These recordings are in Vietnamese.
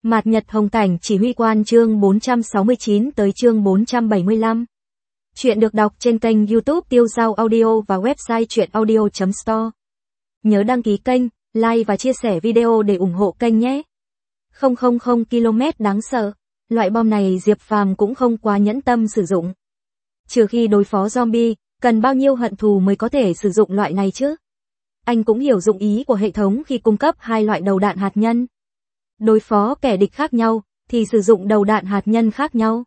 Mạt Nhật Hồng Cảnh chỉ huy quan chương 469 tới chương 475. Chuyện được đọc trên kênh YouTube Tiêu Dao Audio và website chuyenaudio.store. Nhớ đăng ký kênh, like và chia sẻ video để ủng hộ kênh nhé. 000 km đáng sợ. Loại bom này Diệp Phàm cũng không quá nhẫn tâm sử dụng. Trừ khi đối phó zombie, cần bao nhiêu hận thù mới có thể sử dụng loại này chứ? Anh cũng hiểu dụng ý của hệ thống khi cung cấp hai loại đầu đạn hạt nhân. Đối phó kẻ địch khác nhau, thì sử dụng đầu đạn hạt nhân khác nhau.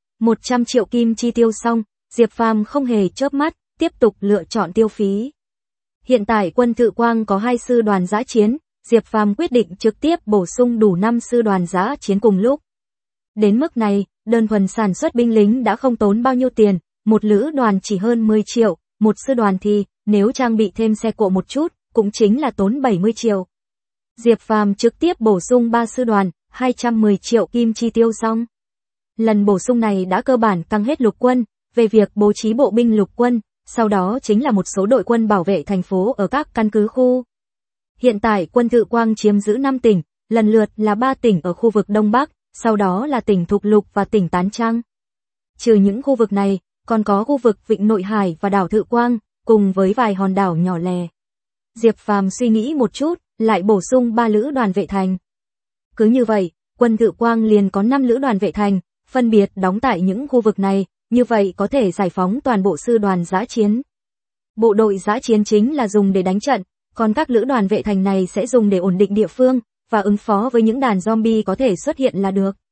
100 triệu kim chi tiêu xong, Diệp Phàm không hề chớp mắt, tiếp tục lựa chọn tiêu phí. Hiện tại quân Thự Quang có 2 sư đoàn dã chiến, Diệp Phàm quyết định trực tiếp bổ sung đủ 5 sư đoàn dã chiến cùng lúc. Đến mức này, đơn thuần sản xuất binh lính đã không tốn bao nhiêu tiền, một lữ đoàn chỉ hơn 10 triệu, một sư đoàn thì, nếu trang bị thêm xe cộ một chút, cũng chính là tốn 70 triệu. Diệp Phàm trực tiếp bổ sung 3 sư đoàn, 210 triệu kim chi tiêu xong. Lần bổ sung này đã cơ bản căng hết lục quân, về việc bố trí bộ binh lục quân, sau đó chính là một số đội quân bảo vệ thành phố ở các căn cứ khu. Hiện tại quân Thự Quang chiếm giữ 5 tỉnh, lần lượt là 3 tỉnh ở khu vực Đông Bắc, sau đó là tỉnh Thục Lục và tỉnh Tán Trăng. Trừ những khu vực này, còn có khu vực Vịnh Nội Hải và đảo Thự Quang, cùng với vài hòn đảo nhỏ lẻ. Diệp Phàm suy nghĩ một chút, lại bổ sung 3 lữ đoàn vệ thành. Cứ như vậy, quân Thự Quang liền có 5 lữ đoàn vệ thành, phân biệt đóng tại những khu vực này, như vậy có thể giải phóng toàn bộ sư đoàn dã chiến. Bộ đội dã chiến chính là dùng để đánh trận, còn các lữ đoàn vệ thành này sẽ dùng để ổn định địa phương, và ứng phó với những đàn zombie có thể xuất hiện là được.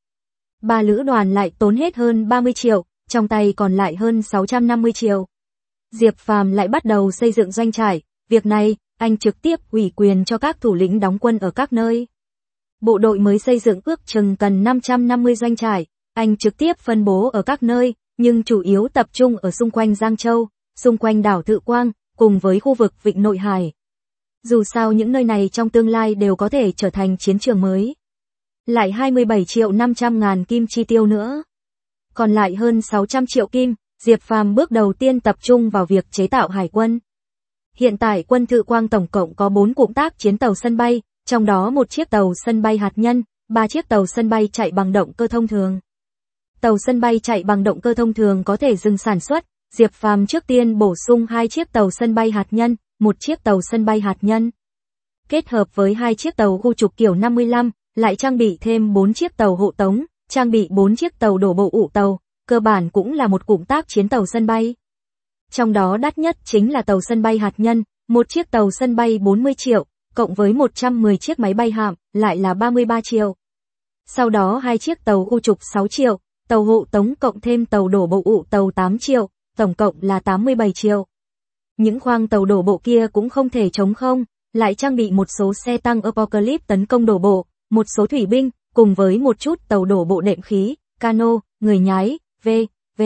3 lữ đoàn lại tốn hết hơn 30 triệu, trong tay còn lại hơn 650 triệu. Diệp Phàm lại bắt đầu xây dựng doanh trại, việc này, anh trực tiếp ủy quyền cho các thủ lĩnh đóng quân ở các nơi. Bộ đội mới xây dựng ước chừng cần 550 doanh trại, anh trực tiếp phân bố ở các nơi, nhưng chủ yếu tập trung ở xung quanh Giang Châu, xung quanh đảo Thự Quang, cùng với khu vực Vịnh Nội Hải. Dù sao những nơi này trong tương lai đều có thể trở thành chiến trường mới. Lại 27 triệu 500 ngàn kim chi tiêu nữa. Còn lại hơn 600 triệu kim, Diệp Phàm bước đầu tiên tập trung vào việc chế tạo hải quân. Hiện tại quân Thự Quang tổng cộng có 4 cụm tác chiến tàu sân bay, trong đó 1 chiếc tàu sân bay hạt nhân, 3 chiếc tàu sân bay chạy bằng động cơ thông thường. Tàu sân bay chạy bằng động cơ thông thường có thể dừng sản xuất, Diệp Phàm trước tiên bổ sung 2 chiếc tàu sân bay hạt nhân, 1 chiếc tàu sân bay hạt nhân. Kết hợp với 2 chiếc tàu khu trục kiểu 55, lại trang bị thêm 4 chiếc tàu hộ tống, trang bị 4 chiếc tàu đổ bộ ụ tàu, cơ bản cũng là một cụm tác chiến tàu sân bay. Trong đó đắt nhất chính là tàu sân bay hạt nhân, một chiếc tàu sân bay 40 triệu, cộng với 110 chiếc máy bay hạm, lại là 33 triệu. Sau đó 2 chiếc tàu khu trục 6 triệu, tàu hộ tống cộng thêm tàu đổ bộ ụ tàu 8 triệu, tổng cộng là 87 triệu. Những khoang tàu đổ bộ kia cũng không thể trống không, lại trang bị một số xe tăng Apocalypse tấn công đổ bộ, một số thủy binh, cùng với một chút tàu đổ bộ đệm khí, cano, người nhái, v.v.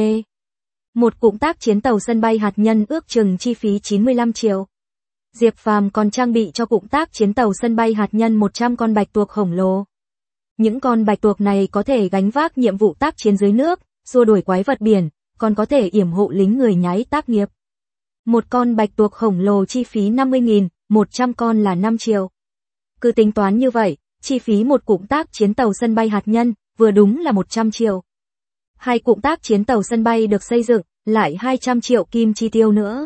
Một cụm tác chiến tàu sân bay hạt nhân ước chừng chi phí 95 triệu. Diệp Phàm còn trang bị cho cụm tác chiến tàu sân bay hạt nhân 100 con bạch tuộc khổng lồ. Những con bạch tuộc này có thể gánh vác nhiệm vụ tác chiến dưới nước, xua đuổi quái vật biển, còn có thể yểm hộ lính người nhái tác nghiệp. Một con bạch tuộc khổng lồ chi phí 50.000, 100 con là 5 triệu. Cứ tính toán như vậy, chi phí một cụm tác chiến tàu sân bay hạt nhân, vừa đúng là 100 triệu. 2 cụm tác chiến tàu sân bay được xây dựng, lại 200 triệu kim chi tiêu nữa.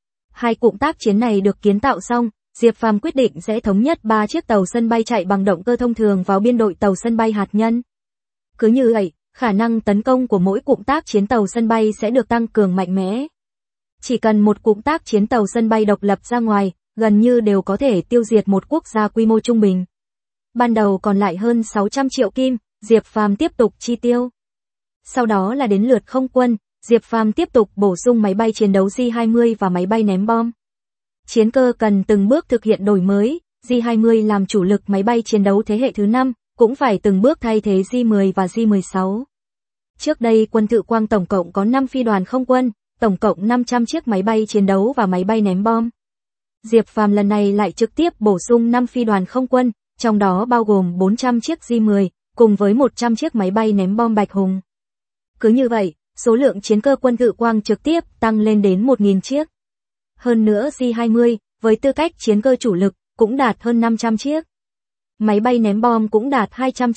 2 cụm tác chiến này được kiến tạo xong, Diệp Phàm quyết định sẽ thống nhất 3 chiếc tàu sân bay chạy bằng động cơ thông thường vào biên đội tàu sân bay hạt nhân. Cứ như vậy, khả năng tấn công của mỗi cụm tác chiến tàu sân bay sẽ được tăng cường mạnh mẽ. Chỉ cần một cụm tác chiến tàu sân bay độc lập ra ngoài, gần như đều có thể tiêu diệt một quốc gia quy mô trung bình. Ban đầu còn lại hơn 600 triệu kim, Diệp Phàm tiếp tục chi tiêu. Sau đó là đến lượt không quân, Diệp Phàm tiếp tục bổ sung máy bay chiến đấu J-20 và máy bay ném bom. Chiến cơ cần từng bước thực hiện đổi mới, J-20 làm chủ lực máy bay chiến đấu thế hệ thứ 5, cũng phải từng bước thay thế J-10 và J-16. Trước đây quân Thự Quang tổng cộng có 5 phi đoàn không quân, tổng cộng 500 chiếc máy bay chiến đấu và máy bay ném bom. Diệp Phàm lần này lại trực tiếp bổ sung 5 phi đoàn không quân, trong đó bao gồm 400 chiếc J-10, cùng với 100 chiếc máy bay ném bom Bạch Hùng. Cứ như vậy, số lượng chiến cơ quân Thự Quang trực tiếp tăng lên đến 1.000 chiếc. Hơn nữa J-20, với tư cách chiến cơ chủ lực, cũng đạt hơn 500 chiếc. Máy bay ném bom cũng đạt 200 chiếc,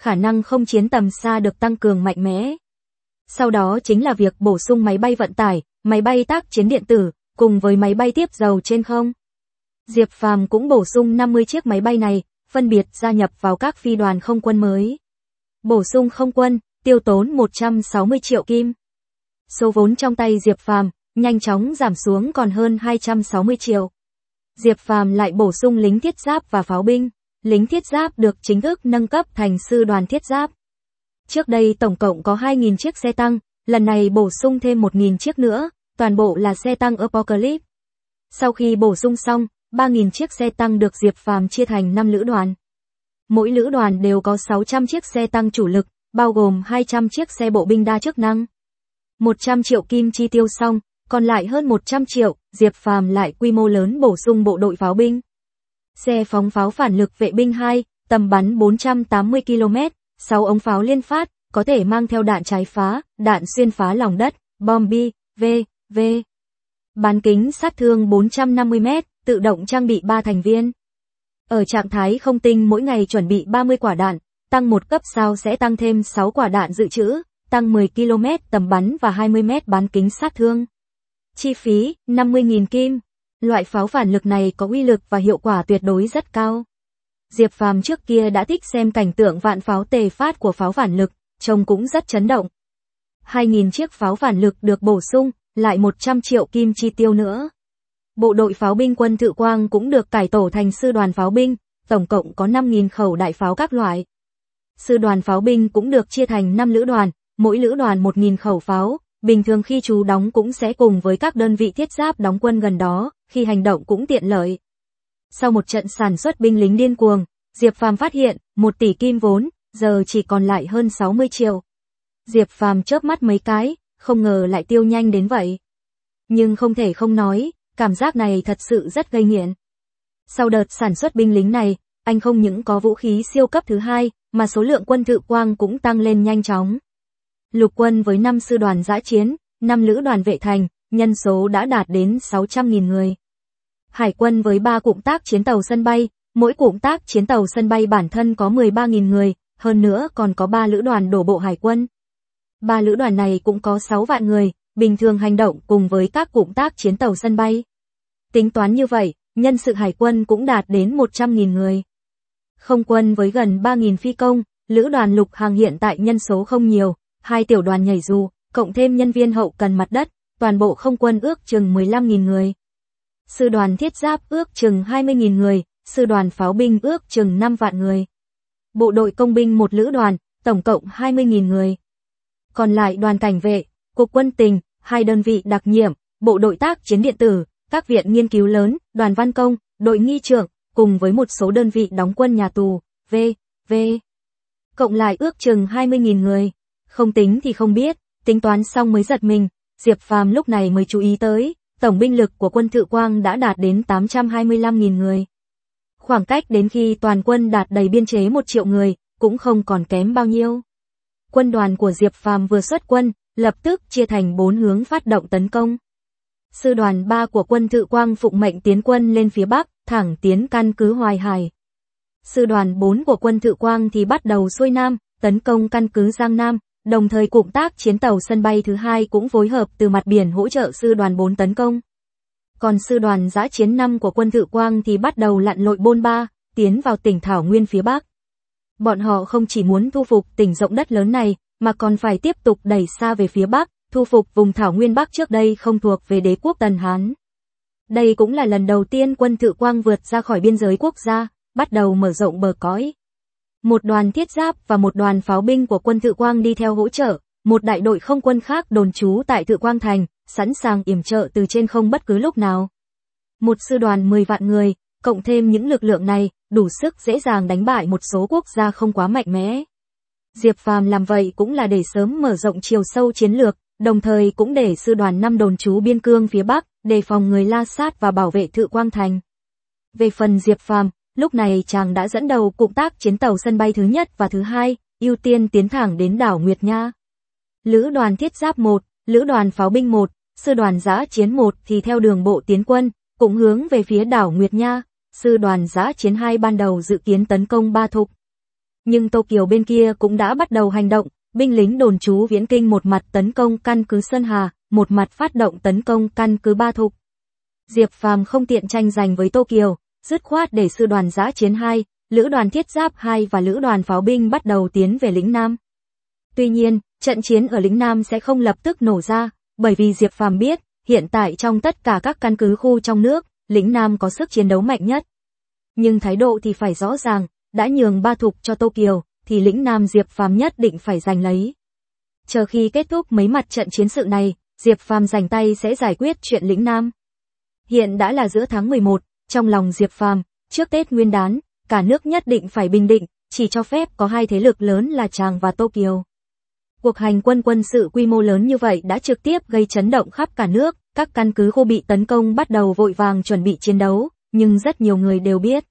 khả năng không chiến tầm xa được tăng cường mạnh mẽ. Sau đó chính là việc bổ sung máy bay vận tải, máy bay tác chiến điện tử, cùng với máy bay tiếp dầu trên không. Diệp Phàm cũng bổ sung 50 chiếc máy bay này, phân biệt gia nhập vào các phi đoàn không quân mới. Bổ sung không quân, tiêu tốn 160 triệu kim. Số vốn trong tay Diệp Phàm nhanh chóng giảm xuống còn hơn 260 triệu. Diệp Phàm lại bổ sung lính thiết giáp và pháo binh. Lính thiết giáp được chính thức nâng cấp thành sư đoàn thiết giáp. Trước đây tổng cộng có 2.000 chiếc xe tăng, lần này bổ sung thêm 1.000 chiếc nữa, toàn bộ là xe tăng Apocalypse. Sau khi bổ sung xong, 3.000 chiếc xe tăng được Diệp Phàm chia thành 5 lữ đoàn. Mỗi lữ đoàn đều có 600 chiếc xe tăng chủ lực, bao gồm 200 chiếc xe bộ binh đa chức năng. 100 triệu kim chi tiêu xong, còn lại hơn 100 triệu, Diệp Phàm lại quy mô lớn bổ sung bộ đội pháo binh. Xe phóng pháo phản lực vệ binh 2, tầm bắn 480 km, 6 ống pháo liên phát, có thể mang theo đạn trái phá, đạn xuyên phá lòng đất, bom bi, v.v. Bán kính sát thương 450 m, tự động trang bị 3 thành viên. Ở trạng thái không tinh mỗi ngày chuẩn bị 30 quả đạn, tăng 1 cấp sao sẽ tăng thêm 6 quả đạn dự trữ, tăng 10 km tầm bắn và 20 m bán kính sát thương. Chi phí, 50.000 kim. Loại pháo phản lực này có uy lực và hiệu quả tuyệt đối rất cao. Diệp Phàm trước kia đã thích xem cảnh tượng vạn pháo tề phát của pháo phản lực, trông cũng rất chấn động. 2.000 chiếc pháo phản lực được bổ sung, lại 100 triệu kim chi tiêu nữa. Bộ đội pháo binh quân Thự Quang cũng được cải tổ thành sư đoàn pháo binh, tổng cộng có 5.000 khẩu đại pháo các loại. Sư đoàn pháo binh cũng được chia thành 5 lữ đoàn, mỗi lữ đoàn 1.000 khẩu pháo, bình thường khi trú đóng cũng sẽ cùng với các đơn vị thiết giáp đóng quân gần đó, khi hành động cũng tiện lợi. Sau một trận sản xuất binh lính điên cuồng, Diệp Phàm phát hiện, 1 tỷ kim vốn, giờ chỉ còn lại hơn 60 triệu. Diệp Phàm chớp mắt mấy cái, không ngờ lại tiêu nhanh đến vậy. Nhưng không thể không nói, cảm giác này thật sự rất gây nghiện. Sau đợt sản xuất binh lính này, anh không những có vũ khí siêu cấp thứ hai, mà số lượng quân Thự Quang cũng tăng lên nhanh chóng. Lục quân với 5 sư đoàn dã chiến, 5 lữ đoàn vệ thành, nhân số đã đạt đến 600.000 người. Hải quân với 3 cụm tác chiến tàu sân bay, mỗi cụm tác chiến tàu sân bay bản thân có 13.000 người, hơn nữa còn có 3 lữ đoàn đổ bộ hải quân. 3 lữ đoàn này cũng có 6 vạn người, bình thường hành động cùng với các cụm tác chiến tàu sân bay. Tính toán như vậy, nhân sự hải quân cũng đạt đến 100.000 người. Không quân với gần 3.000 phi công, lữ đoàn lục hàng hiện tại nhân số không nhiều, 2 tiểu đoàn nhảy dù, cộng thêm nhân viên hậu cần mặt đất, toàn bộ không quân ước chừng 15.000 người. Sư đoàn thiết giáp ước chừng 20.000 người, sư đoàn pháo binh ước chừng 5 vạn người. Bộ đội công binh một lữ đoàn, tổng cộng 20.000 người. Còn lại đoàn cảnh vệ, cục quân tình, 2 đơn vị đặc nhiệm, bộ đội tác chiến điện tử, các viện nghiên cứu lớn, đoàn văn công, đội nghi trưởng, cùng với một số đơn vị đóng quân nhà tù, v.v. Cộng lại ước chừng 20.000 người. Không tính thì không biết, tính toán xong mới giật mình, Diệp Phàm lúc này mới chú ý tới, tổng binh lực của quân Thự Quang đã đạt đến 825.000 người. Khoảng cách đến khi toàn quân đạt đầy biên chế 1 triệu người, cũng không còn kém bao nhiêu. Quân đoàn của Diệp Phàm vừa xuất quân, lập tức chia thành 4 hướng phát động tấn công. Sư đoàn 3 của quân Thự Quang phụng mệnh tiến quân lên phía Bắc, thẳng tiến căn cứ Hoài Hải. Sư đoàn 4 của quân Thự Quang thì bắt đầu xuôi Nam, tấn công căn cứ Giang Nam, đồng thời cụm tác chiến tàu sân bay thứ 2 cũng phối hợp từ mặt biển hỗ trợ sư đoàn 4 tấn công. Còn sư đoàn dã chiến 5 của quân Thự Quang thì bắt đầu lặn lội Bôn Ba, tiến vào tỉnh Thảo Nguyên phía Bắc. Bọn họ không chỉ muốn thu phục tỉnh rộng đất lớn này, mà còn phải tiếp tục đẩy xa về phía Bắc, thu phục vùng Thảo Nguyên Bắc trước đây không thuộc về đế quốc Tần Hán. Đây cũng là lần đầu tiên quân Thự Quang vượt ra khỏi biên giới quốc gia, bắt đầu mở rộng bờ cõi. Một đoàn thiết giáp và một đoàn pháo binh của quân Thự Quang đi theo hỗ trợ, một đại đội không quân khác đồn trú tại Thự Quang Thành, sẵn sàng yểm trợ từ trên không bất cứ lúc nào. Một sư đoàn 10 vạn người, cộng thêm những lực lượng này, đủ sức dễ dàng đánh bại một số quốc gia không quá mạnh mẽ. Diệp Phàm làm vậy cũng là để sớm mở rộng chiều sâu chiến lược, đồng thời cũng để sư đoàn 5 đồn trú biên cương phía Bắc, đề phòng người La Sát và bảo vệ Thự Quang Thành. Về phần Diệp Phàm, lúc này chàng đã dẫn đầu cụm tác chiến tàu sân bay thứ nhất và thứ 2, ưu tiên tiến thẳng đến đảo Nguyệt Nha. Lữ đoàn thiết giáp 1, lữ đoàn pháo binh 1, sư đoàn dã chiến 1 thì theo đường bộ tiến quân, cũng hướng về phía đảo Nguyệt Nha. Sư đoàn dã chiến 2 ban đầu dự kiến tấn công Ba Thục. Nhưng Tô Kiều bên kia cũng đã bắt đầu hành động, binh lính đồn trú Viễn Kinh một mặt tấn công căn cứ Sơn Hà, một mặt phát động tấn công căn cứ Ba Thục. Diệp Phàm không tiện tranh giành với Tô Kiều, dứt khoát để sư đoàn dã chiến 2, lữ đoàn thiết giáp 2 và lữ đoàn pháo binh bắt đầu tiến về lĩnh Nam. Tuy nhiên, trận chiến ở lĩnh Nam sẽ không lập tức nổ ra, bởi vì Diệp Phàm biết, hiện tại trong tất cả các căn cứ khu trong nước, lĩnh Nam có sức chiến đấu mạnh nhất. Nhưng thái độ thì phải rõ ràng, đã nhường Ba Thục cho Tô Kiều, thì lĩnh Nam Diệp Phàm nhất định phải giành lấy. Chờ khi kết thúc mấy mặt trận chiến sự này, Diệp Phàm rảnh tay sẽ giải quyết chuyện lĩnh Nam. Hiện đã là giữa tháng 11, trong lòng Diệp Phàm, trước Tết Nguyên đán, cả nước nhất định phải bình định, chỉ cho phép có hai thế lực lớn là Tràng và Tô Kiều. Cuộc hành quân quân sự quy mô lớn như vậy đã trực tiếp gây chấn động khắp cả nước, các căn cứ khu bị tấn công bắt đầu vội vàng chuẩn bị chiến đấu, nhưng rất nhiều người đều biết.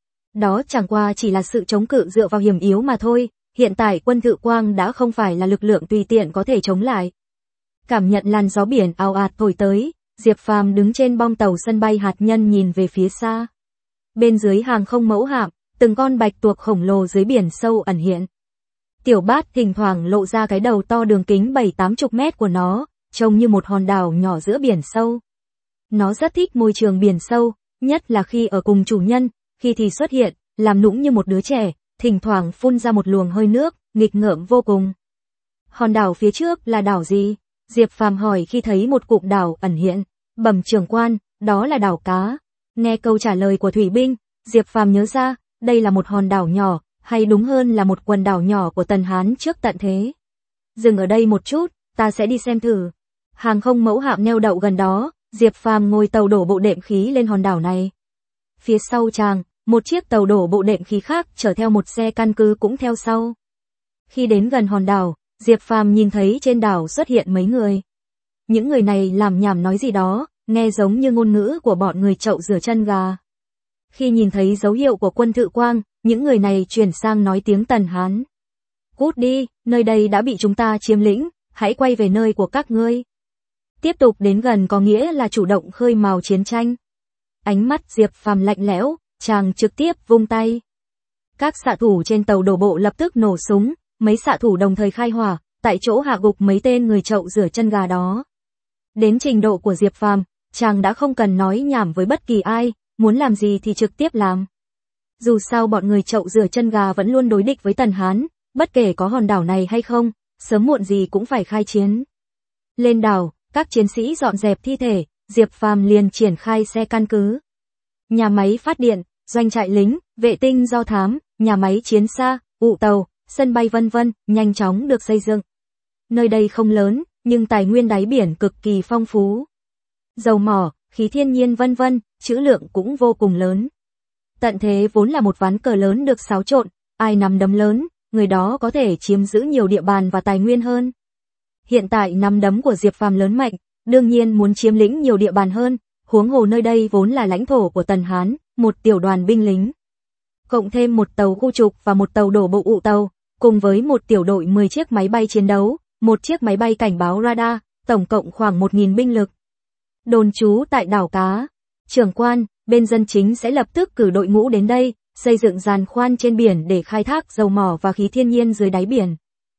Đó chẳng qua chỉ là sự chống cự dựa vào hiểm yếu mà thôi, hiện tại quân Thự Quang đã không phải là lực lượng tùy tiện có thể chống lại. Cảm nhận làn gió biển ào ạt thổi tới, Diệp Phàm đứng trên bong tàu sân bay hạt nhân nhìn về phía xa. Bên dưới hàng không mẫu hạm, từng con bạch tuộc khổng lồ dưới biển sâu ẩn hiện. Tiểu Bát thỉnh thoảng lộ ra cái đầu to đường kính 7-80 mét của nó, trông như một hòn đảo nhỏ giữa biển sâu. Nó rất thích môi trường biển sâu, nhất là khi ở cùng chủ nhân, khi thì xuất hiện, làm nũng như một đứa trẻ, thỉnh thoảng phun ra một luồng hơi nước, nghịch ngợm vô cùng. Hòn đảo phía trước là đảo gì? Diệp Phàm hỏi khi thấy một cụm đảo ẩn hiện. Bẩm trưởng quan, đó là đảo cá. Nghe câu trả lời của thủy binh, Diệp Phàm nhớ ra, đây là một hòn đảo nhỏ, hay đúng hơn là một quần đảo nhỏ của Tần Hán trước tận thế. Dừng ở đây một chút, ta sẽ đi xem thử. Hàng không mẫu hạm neo đậu gần đó, Diệp Phàm ngồi tàu đổ bộ đệm khí lên hòn đảo này. Phía sau Tràng, một chiếc tàu đổ bộ đệm khí khác chở theo một xe căn cứ cũng theo sau. Khi đến gần hòn đảo, Diệp Phàm nhìn thấy trên đảo xuất hiện mấy người. Những người này làm nhảm nói gì đó, nghe giống như ngôn ngữ của bọn người Chậu rửa chân gà. Khi nhìn thấy dấu hiệu của quân Thự Quang, những người này chuyển sang nói tiếng Tần Hán. Cút đi, nơi đây đã bị chúng ta chiếm lĩnh, hãy quay về nơi của các ngươi. Tiếp tục đến gần có nghĩa là chủ động khơi mào chiến tranh. Ánh mắt Diệp Phàm lạnh lẽo, Chàng trực tiếp vung tay. Các xạ thủ trên tàu đổ bộ lập tức nổ súng, mấy xạ thủ đồng thời khai hỏa, tại chỗ hạ gục mấy tên người Chậu rửa chân gà đó. Đến trình độ của Diệp Phàm, Chàng đã không cần nói nhảm với bất kỳ ai, muốn làm gì thì trực tiếp làm. Dù sao bọn người Chậu rửa chân gà vẫn luôn đối địch với Tần Hán, bất kể có hòn đảo này hay không, sớm muộn gì cũng phải khai chiến. Lên đảo, các chiến sĩ dọn dẹp thi thể, Diệp Phàm liền triển khai xe căn cứ. Nhà máy phát điện, doanh trại lính, vệ tinh do thám, nhà máy chiến xa, ụ tàu, sân bay vân vân, nhanh chóng được xây dựng. Nơi đây không lớn, nhưng tài nguyên đáy biển cực kỳ phong phú. Dầu mỏ, khí thiên nhiên vân vân, trữ lượng cũng vô cùng lớn. Tận thế vốn là một ván cờ lớn được xáo trộn, ai nắm đấm lớn, người đó có thể chiếm giữ nhiều địa bàn và tài nguyên hơn. Hiện tại nắm đấm của Diệp Phàm lớn mạnh, đương nhiên muốn chiếm lĩnh nhiều địa bàn hơn, huống hồ nơi đây vốn là lãnh thổ của Tần Hán, một tiểu đoàn binh lính. Cộng thêm một tàu khu trục và một tàu đổ bộ ụ tàu, cùng với một tiểu đội 10 chiếc máy bay chiến đấu, một chiếc máy bay cảnh báo radar, tổng cộng khoảng 1.000 binh lực. Đồn trú tại đảo cá. Trưởng quan, bên dân chính sẽ lập tức cử đội ngũ đến đây, xây dựng giàn khoan trên biển để khai thác dầu mỏ và khí thiên nhiên dưới đáy biển.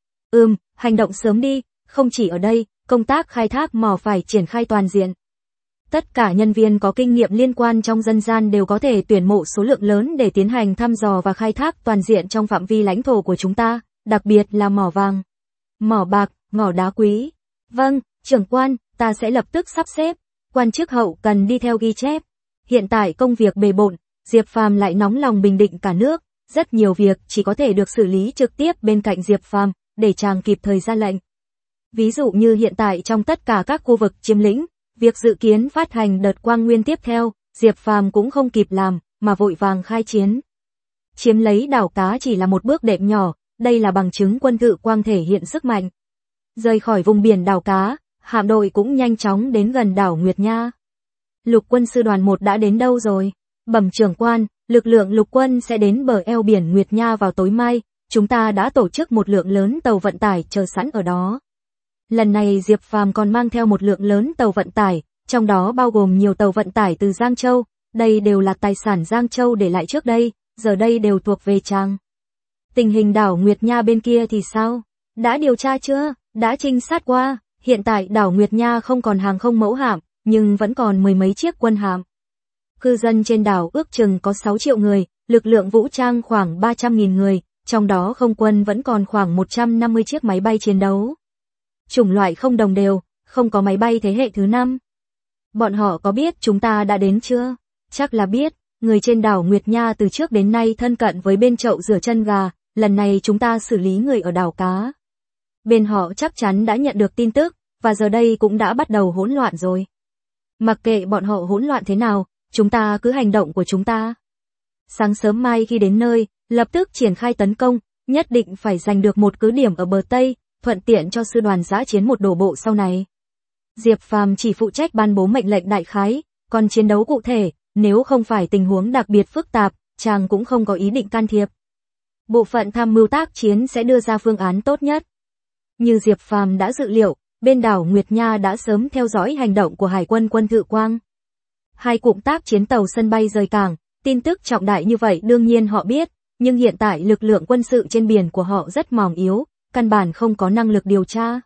Hành động sớm đi, không chỉ ở đây, công tác khai thác mỏ phải triển khai toàn diện. Tất cả nhân viên có kinh nghiệm liên quan trong dân gian đều có thể tuyển mộ số lượng lớn để tiến hành thăm dò và khai thác toàn diện trong phạm vi lãnh thổ của chúng ta, đặc biệt là mỏ vàng, mỏ bạc, mỏ đá quý. Vâng, trưởng quan, ta sẽ lập tức sắp xếp. Quan chức hậu cần đi theo ghi chép. Hiện tại công việc bề bộn, Diệp Phàm lại nóng lòng bình định cả nước, rất nhiều việc chỉ có thể được xử lý trực tiếp bên cạnh Diệp Phàm, để Chàng kịp thời ra lệnh. Ví dụ như hiện tại trong tất cả các khu vực chiếm lĩnh, việc dự kiến phát hành đợt quang nguyên tiếp theo, Diệp Phàm cũng không kịp làm, mà vội vàng khai chiến. Chiếm lấy đảo cá chỉ là một bước đệm nhỏ, đây là bằng chứng quân Thự Quang thể hiện sức mạnh. Rời khỏi vùng biển đảo cá, hạm đội cũng nhanh chóng đến gần đảo Nguyệt Nha. Lục quân sư đoàn 1 đã đến đâu rồi? Bẩm trưởng quan, lực lượng lục quân sẽ đến bờ eo biển Nguyệt Nha vào tối mai, chúng ta đã tổ chức một lượng lớn tàu vận tải chờ sẵn ở đó. Lần này Diệp Phàm còn mang theo một lượng lớn tàu vận tải, trong đó bao gồm nhiều tàu vận tải từ Giang Châu, đây đều là tài sản Giang Châu để lại trước đây, giờ đây đều thuộc về Chàng. Tình hình đảo Nguyệt Nha bên kia thì sao? Đã điều tra chưa? Đã trinh sát qua, hiện tại đảo Nguyệt Nha không còn hàng không mẫu hạm, nhưng vẫn còn mười mấy chiếc quân hạm. Cư dân trên đảo ước chừng có 6 triệu người, lực lượng vũ trang khoảng 300.000 người, trong đó không quân vẫn còn khoảng 150 chiếc máy bay chiến đấu. Chủng loại không đồng đều, không có máy bay thế hệ thứ 5. Bọn họ có biết chúng ta đã đến chưa? Chắc là biết, người trên đảo Nguyệt Nha từ trước đến nay thân cận với bên chậu rửa chân gà, lần này chúng ta xử lý người ở đảo cá. Bên họ chắc chắn đã nhận được tin tức, và giờ đây cũng đã bắt đầu hỗn loạn rồi. Mặc kệ bọn họ hỗn loạn thế nào, chúng ta cứ hành động của chúng ta. Sáng sớm mai khi đến nơi, lập tức triển khai tấn công, nhất định phải giành được một cứ điểm ở bờ Tây, thuận tiện cho sư đoàn dã chiến một đổ bộ sau này. Diệp Phàm chỉ phụ trách ban bố mệnh lệnh đại khái, còn chiến đấu cụ thể, nếu không phải tình huống đặc biệt phức tạp, chàng cũng không có ý định can thiệp. Bộ phận tham mưu tác chiến sẽ đưa ra phương án tốt nhất. Như Diệp Phàm đã dự liệu, bên đảo Nguyệt Nha đã sớm theo dõi hành động của Hải quân Quân Thự Quang. 2 cụm tác chiến tàu sân bay rời cảng, tin tức trọng đại như vậy đương nhiên họ biết, nhưng hiện tại lực lượng quân sự trên biển của họ rất mỏng yếu, căn bản không có năng lực điều tra.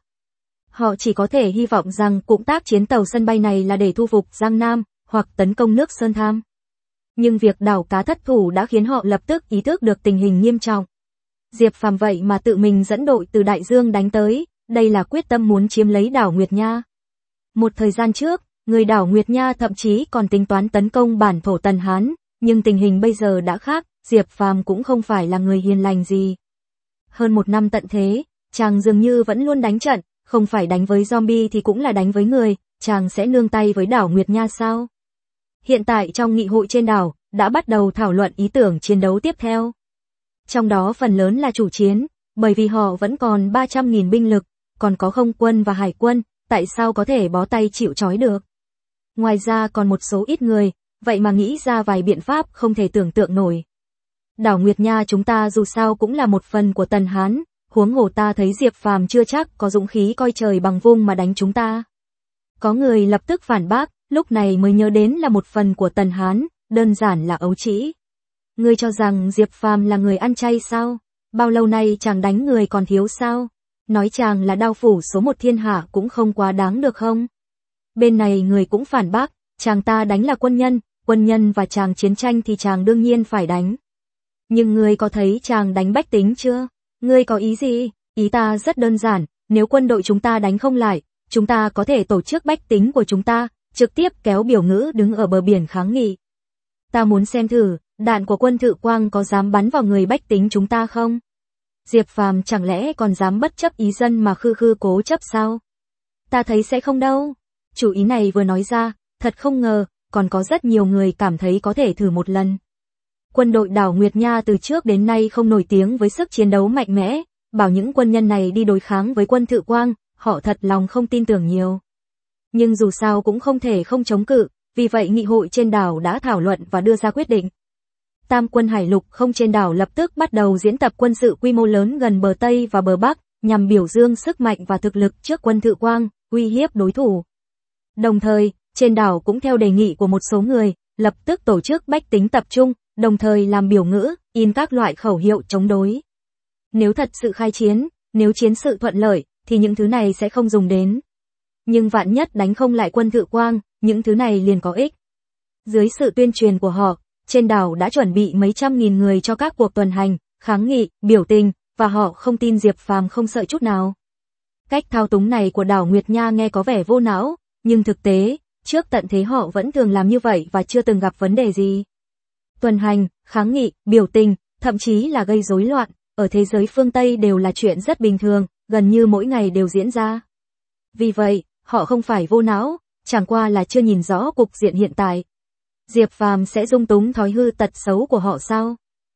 Họ chỉ có thể hy vọng rằng cụm tác chiến tàu sân bay này là để thu phục Giang Nam, hoặc tấn công nước Sơn Tham. Nhưng việc đảo cá thất thủ đã khiến họ lập tức ý thức được tình hình nghiêm trọng. Diệp Phàm vậy mà tự mình dẫn đội từ Đại Dương đánh tới, đây là quyết tâm muốn chiếm lấy đảo Nguyệt Nha. Một thời gian trước, người đảo Nguyệt Nha thậm chí còn tính toán tấn công bản thổ Tần Hán, nhưng tình hình bây giờ đã khác, Diệp Phàm cũng không phải là người hiền lành gì. Hơn 1 năm tận thế, chàng dường như vẫn luôn đánh trận, không phải đánh với zombie thì cũng là đánh với người, chàng sẽ nương tay với đảo Nguyệt Nha sao? Hiện tại trong nghị hội trên đảo, đã bắt đầu thảo luận ý tưởng chiến đấu tiếp theo. Trong đó phần lớn là chủ chiến, bởi vì họ vẫn còn 300.000 binh lực, còn có không quân và hải quân, tại sao có thể bó tay chịu trói được. Ngoài ra còn một số ít người, vậy mà nghĩ ra vài biện pháp không thể tưởng tượng nổi. Đảo Nguyệt Nha chúng ta dù sao cũng là một phần của Tần Hán, huống hồ ta thấy Diệp Phàm chưa chắc có dũng khí coi trời bằng vung mà đánh chúng ta. Có người lập tức phản bác, lúc này mới nhớ đến là một phần của Tần Hán, đơn giản là ấu trĩ. Ngươi cho rằng Diệp Phàm là người ăn chay sao? Bao lâu nay chàng đánh người còn thiếu sao? Nói chàng là đao phủ số 1 thiên hạ cũng không quá đáng được không? Bên này người cũng phản bác, chàng ta đánh là quân nhân và chàng chiến tranh thì chàng đương nhiên phải đánh. Nhưng ngươi có thấy chàng đánh bách tính chưa? Ngươi có ý gì? Ý ta rất đơn giản, nếu quân đội chúng ta đánh không lại, chúng ta có thể tổ chức bách tính của chúng ta, trực tiếp kéo biểu ngữ đứng ở bờ biển kháng nghị. Ta muốn xem thử, đạn của Quân Thự Quang có dám bắn vào người bách tính chúng ta không? Diệp Phàm chẳng lẽ còn dám bất chấp ý dân mà khư khư cố chấp sao? Ta thấy sẽ không đâu. Chủ ý này vừa nói ra, thật không ngờ, còn có rất nhiều người cảm thấy có thể thử một lần. Quân đội đảo Nguyệt Nha từ trước đến nay không nổi tiếng với sức chiến đấu mạnh mẽ, bảo những quân nhân này đi đối kháng với Quân Thự Quang, họ thật lòng không tin tưởng nhiều. Nhưng dù sao cũng không thể không chống cự, vì vậy nghị hội trên đảo đã thảo luận và đưa ra quyết định. Tam quân hải lục không trên đảo lập tức bắt đầu diễn tập quân sự quy mô lớn gần bờ Tây và bờ Bắc, nhằm biểu dương sức mạnh và thực lực trước Quân Thự Quang, uy hiếp đối thủ. Đồng thời, trên đảo cũng theo đề nghị của một số người, lập tức tổ chức bách tính tập trung, đồng thời làm biểu ngữ, in các loại khẩu hiệu chống đối. Nếu thật sự khai chiến, nếu chiến sự thuận lợi, thì những thứ này sẽ không dùng đến. Nhưng vạn nhất đánh không lại Quân Thự Quang, những thứ này liền có ích. Dưới sự tuyên truyền của họ, trên đảo đã chuẩn bị mấy trăm nghìn người cho các cuộc tuần hành, kháng nghị, biểu tình, và họ không tin Diệp Phàm không sợ chút nào. Cách thao túng này của đảo Nguyệt Nha nghe có vẻ vô não, nhưng thực tế, trước tận thế họ vẫn thường làm như vậy và chưa từng gặp vấn đề gì. Tuần hành, kháng nghị, biểu tình, thậm chí là gây rối loạn, ở thế giới phương Tây đều là chuyện rất bình thường, gần như mỗi ngày đều diễn ra. Vì vậy, họ không phải vô não, chẳng qua là chưa nhìn rõ cục diện hiện tại. Diệp Phàm sẽ dung túng thói hư tật xấu của họ sao?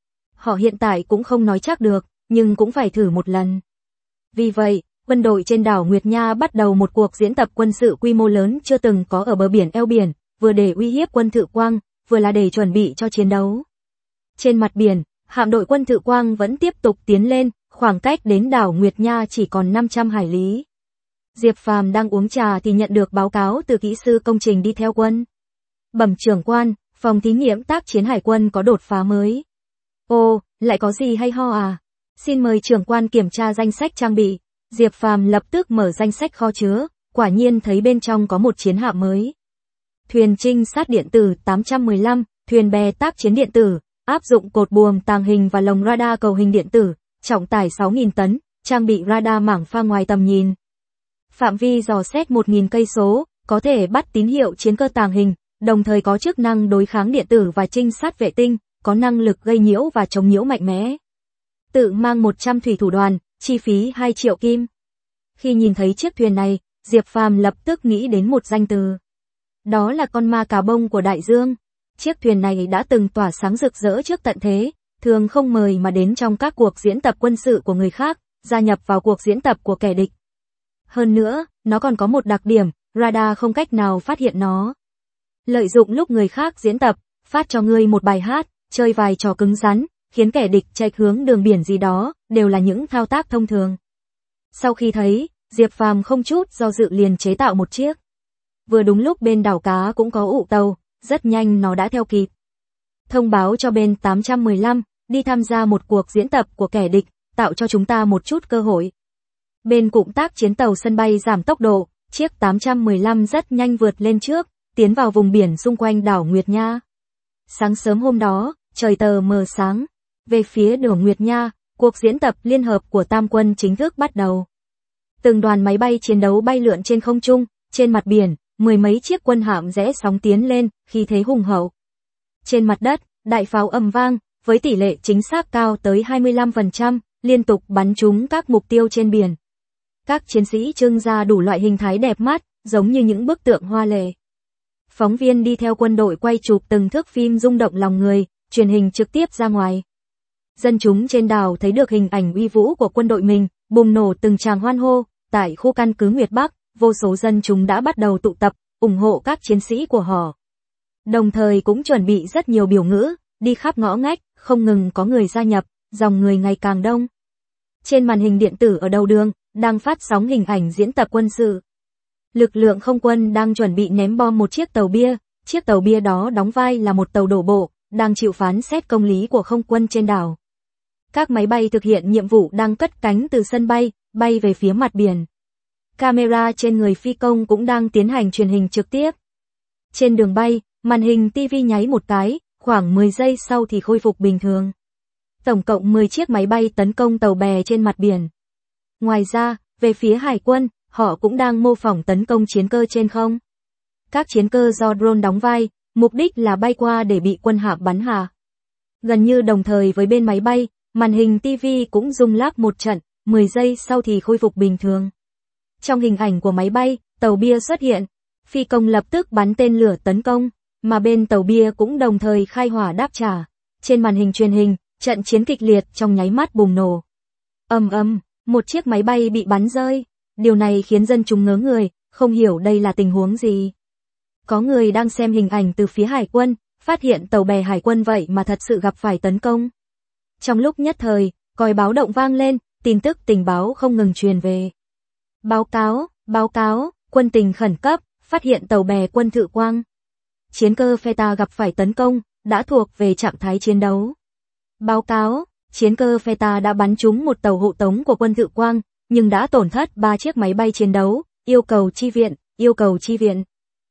Họ hiện tại cũng không nói chắc được, nhưng cũng phải thử một lần. Vì vậy, quân đội trên đảo Nguyệt Nha bắt đầu một cuộc diễn tập quân sự quy mô lớn chưa từng có ở bờ biển eo biển, vừa để uy hiếp Quân Thự Quang, vừa là để chuẩn bị cho chiến đấu. Trên mặt biển, hạm đội Quân Thự Quang vẫn tiếp tục tiến lên, khoảng cách đến đảo Nguyệt Nha chỉ còn 500 hải lý. Diệp Phàm đang uống trà thì nhận được báo cáo từ kỹ sư công trình đi theo quân. Bẩm trưởng quan, phòng thí nghiệm tác chiến hải quân có đột phá mới. Ồ, lại có gì hay ho à? Xin mời trưởng quan kiểm tra danh sách trang bị. Diệp Phàm lập tức mở danh sách kho chứa, quả nhiên thấy bên trong có một chiến hạm mới. Thuyền trinh sát điện tử 815, thuyền bè tác chiến điện tử, áp dụng cột buồm tàng hình và lồng radar cầu hình điện tử, trọng tải 6.000 tấn, trang bị radar mảng pha ngoài tầm nhìn. Phạm vi dò xét 1.000 cây số, có thể bắt tín hiệu chiến cơ tàng hình, đồng thời có chức năng đối kháng điện tử và trinh sát vệ tinh, có năng lực gây nhiễu và chống nhiễu mạnh mẽ. Tự mang 100 thủy thủ đoàn, chi phí 2 triệu kim. Khi nhìn thấy chiếc thuyền này, Diệp Phàm lập tức nghĩ đến một danh từ. Đó là con ma cà bông của đại dương. Chiếc thuyền này đã từng tỏa sáng rực rỡ trước tận thế, thường không mời mà đến trong các cuộc diễn tập quân sự của người khác, gia nhập vào cuộc diễn tập của kẻ địch. Hơn nữa, nó còn có một đặc điểm, radar không cách nào phát hiện nó. Lợi dụng lúc người khác diễn tập, phát cho ngươi một bài hát, chơi vài trò cứng rắn, khiến kẻ địch chạy hướng đường biển gì đó, đều là những thao tác thông thường. Sau khi thấy, Diệp Phàm không chút do dự liền chế tạo một chiếc. Vừa đúng lúc bên đảo cá cũng có ụ tàu, rất nhanh nó đã theo kịp. Thông báo cho bên 815, đi tham gia một cuộc diễn tập của kẻ địch, tạo cho chúng ta một chút cơ hội. Bên cụm tác chiến tàu sân bay giảm tốc độ, chiếc 815 rất nhanh vượt lên trước, tiến vào vùng biển xung quanh đảo Nguyệt Nha. Sáng sớm hôm đó, trời tờ mờ sáng. Về phía đảo Nguyệt Nha, cuộc diễn tập liên hợp của Tam quân chính thức bắt đầu. Từng đoàn máy bay chiến đấu bay lượn trên không trung, trên mặt biển, mười mấy chiếc quân hạm rẽ sóng tiến lên, khí thế hùng hậu. Trên mặt đất, đại pháo ầm vang, với tỷ lệ chính xác cao tới 25%, liên tục bắn trúng các mục tiêu trên biển. Các chiến sĩ trưng ra đủ loại hình thái đẹp mắt, giống như những bức tượng hoa lệ. Phóng viên đi theo quân đội quay chụp từng thước phim rung động lòng người, truyền hình trực tiếp ra ngoài. Dân chúng trên đảo thấy được hình ảnh uy vũ của quân đội mình, bùng nổ từng tràng hoan hô. Tại khu căn cứ Nguyệt Bắc, vô số dân chúng đã bắt đầu tụ tập, ủng hộ các chiến sĩ của họ. Đồng thời cũng chuẩn bị rất nhiều biểu ngữ, đi khắp ngõ ngách, không ngừng có người gia nhập, dòng người ngày càng đông. Trên màn hình điện tử ở đầu đường, đang phát sóng hình ảnh diễn tập quân sự. Lực lượng không quân đang chuẩn bị ném bom một chiếc tàu bia đó đóng vai là một tàu đổ bộ, đang chịu phán xét công lý của không quân trên đảo. Các máy bay thực hiện nhiệm vụ đang cất cánh từ sân bay, bay về phía mặt biển. Camera trên người phi công cũng đang tiến hành truyền hình trực tiếp. Trên đường bay, màn hình TV nháy một cái, khoảng 10 giây sau thì khôi phục bình thường. Tổng cộng 10 chiếc máy bay tấn công tàu bè trên mặt biển. Ngoài ra, về phía hải quân, họ cũng đang mô phỏng tấn công chiến cơ trên không. Các chiến cơ do drone đóng vai, mục đích là bay qua để bị quân hạm bắn hạ. Gần như đồng thời với bên máy bay, màn hình TV cũng rung lắc một trận, 10 giây sau thì khôi phục bình thường. Trong hình ảnh của máy bay, tàu bia xuất hiện, phi công lập tức bắn tên lửa tấn công, mà bên tàu bia cũng đồng thời khai hỏa đáp trả. Trên màn hình truyền hình, trận chiến kịch liệt trong nháy mắt bùng nổ. Ầm ầm, một chiếc máy bay bị bắn rơi. Điều này khiến dân chúng ngớ người, không hiểu đây là tình huống gì. Có người đang xem hình ảnh từ phía hải quân, phát hiện tàu bè hải quân vậy mà thật sự gặp phải tấn công. Trong lúc nhất thời, còi báo động vang lên, tin tức tình báo không ngừng truyền về. Báo cáo, quân tình khẩn cấp, phát hiện tàu bè quân Thự Quang. Chiến cơ Feta gặp phải tấn công, đã thuộc về trạng thái chiến đấu. Báo cáo, chiến cơ Feta đã bắn trúng một tàu hộ tống của quân Thự Quang, nhưng đã tổn thất 3 chiếc máy bay chiến đấu, yêu cầu chi viện.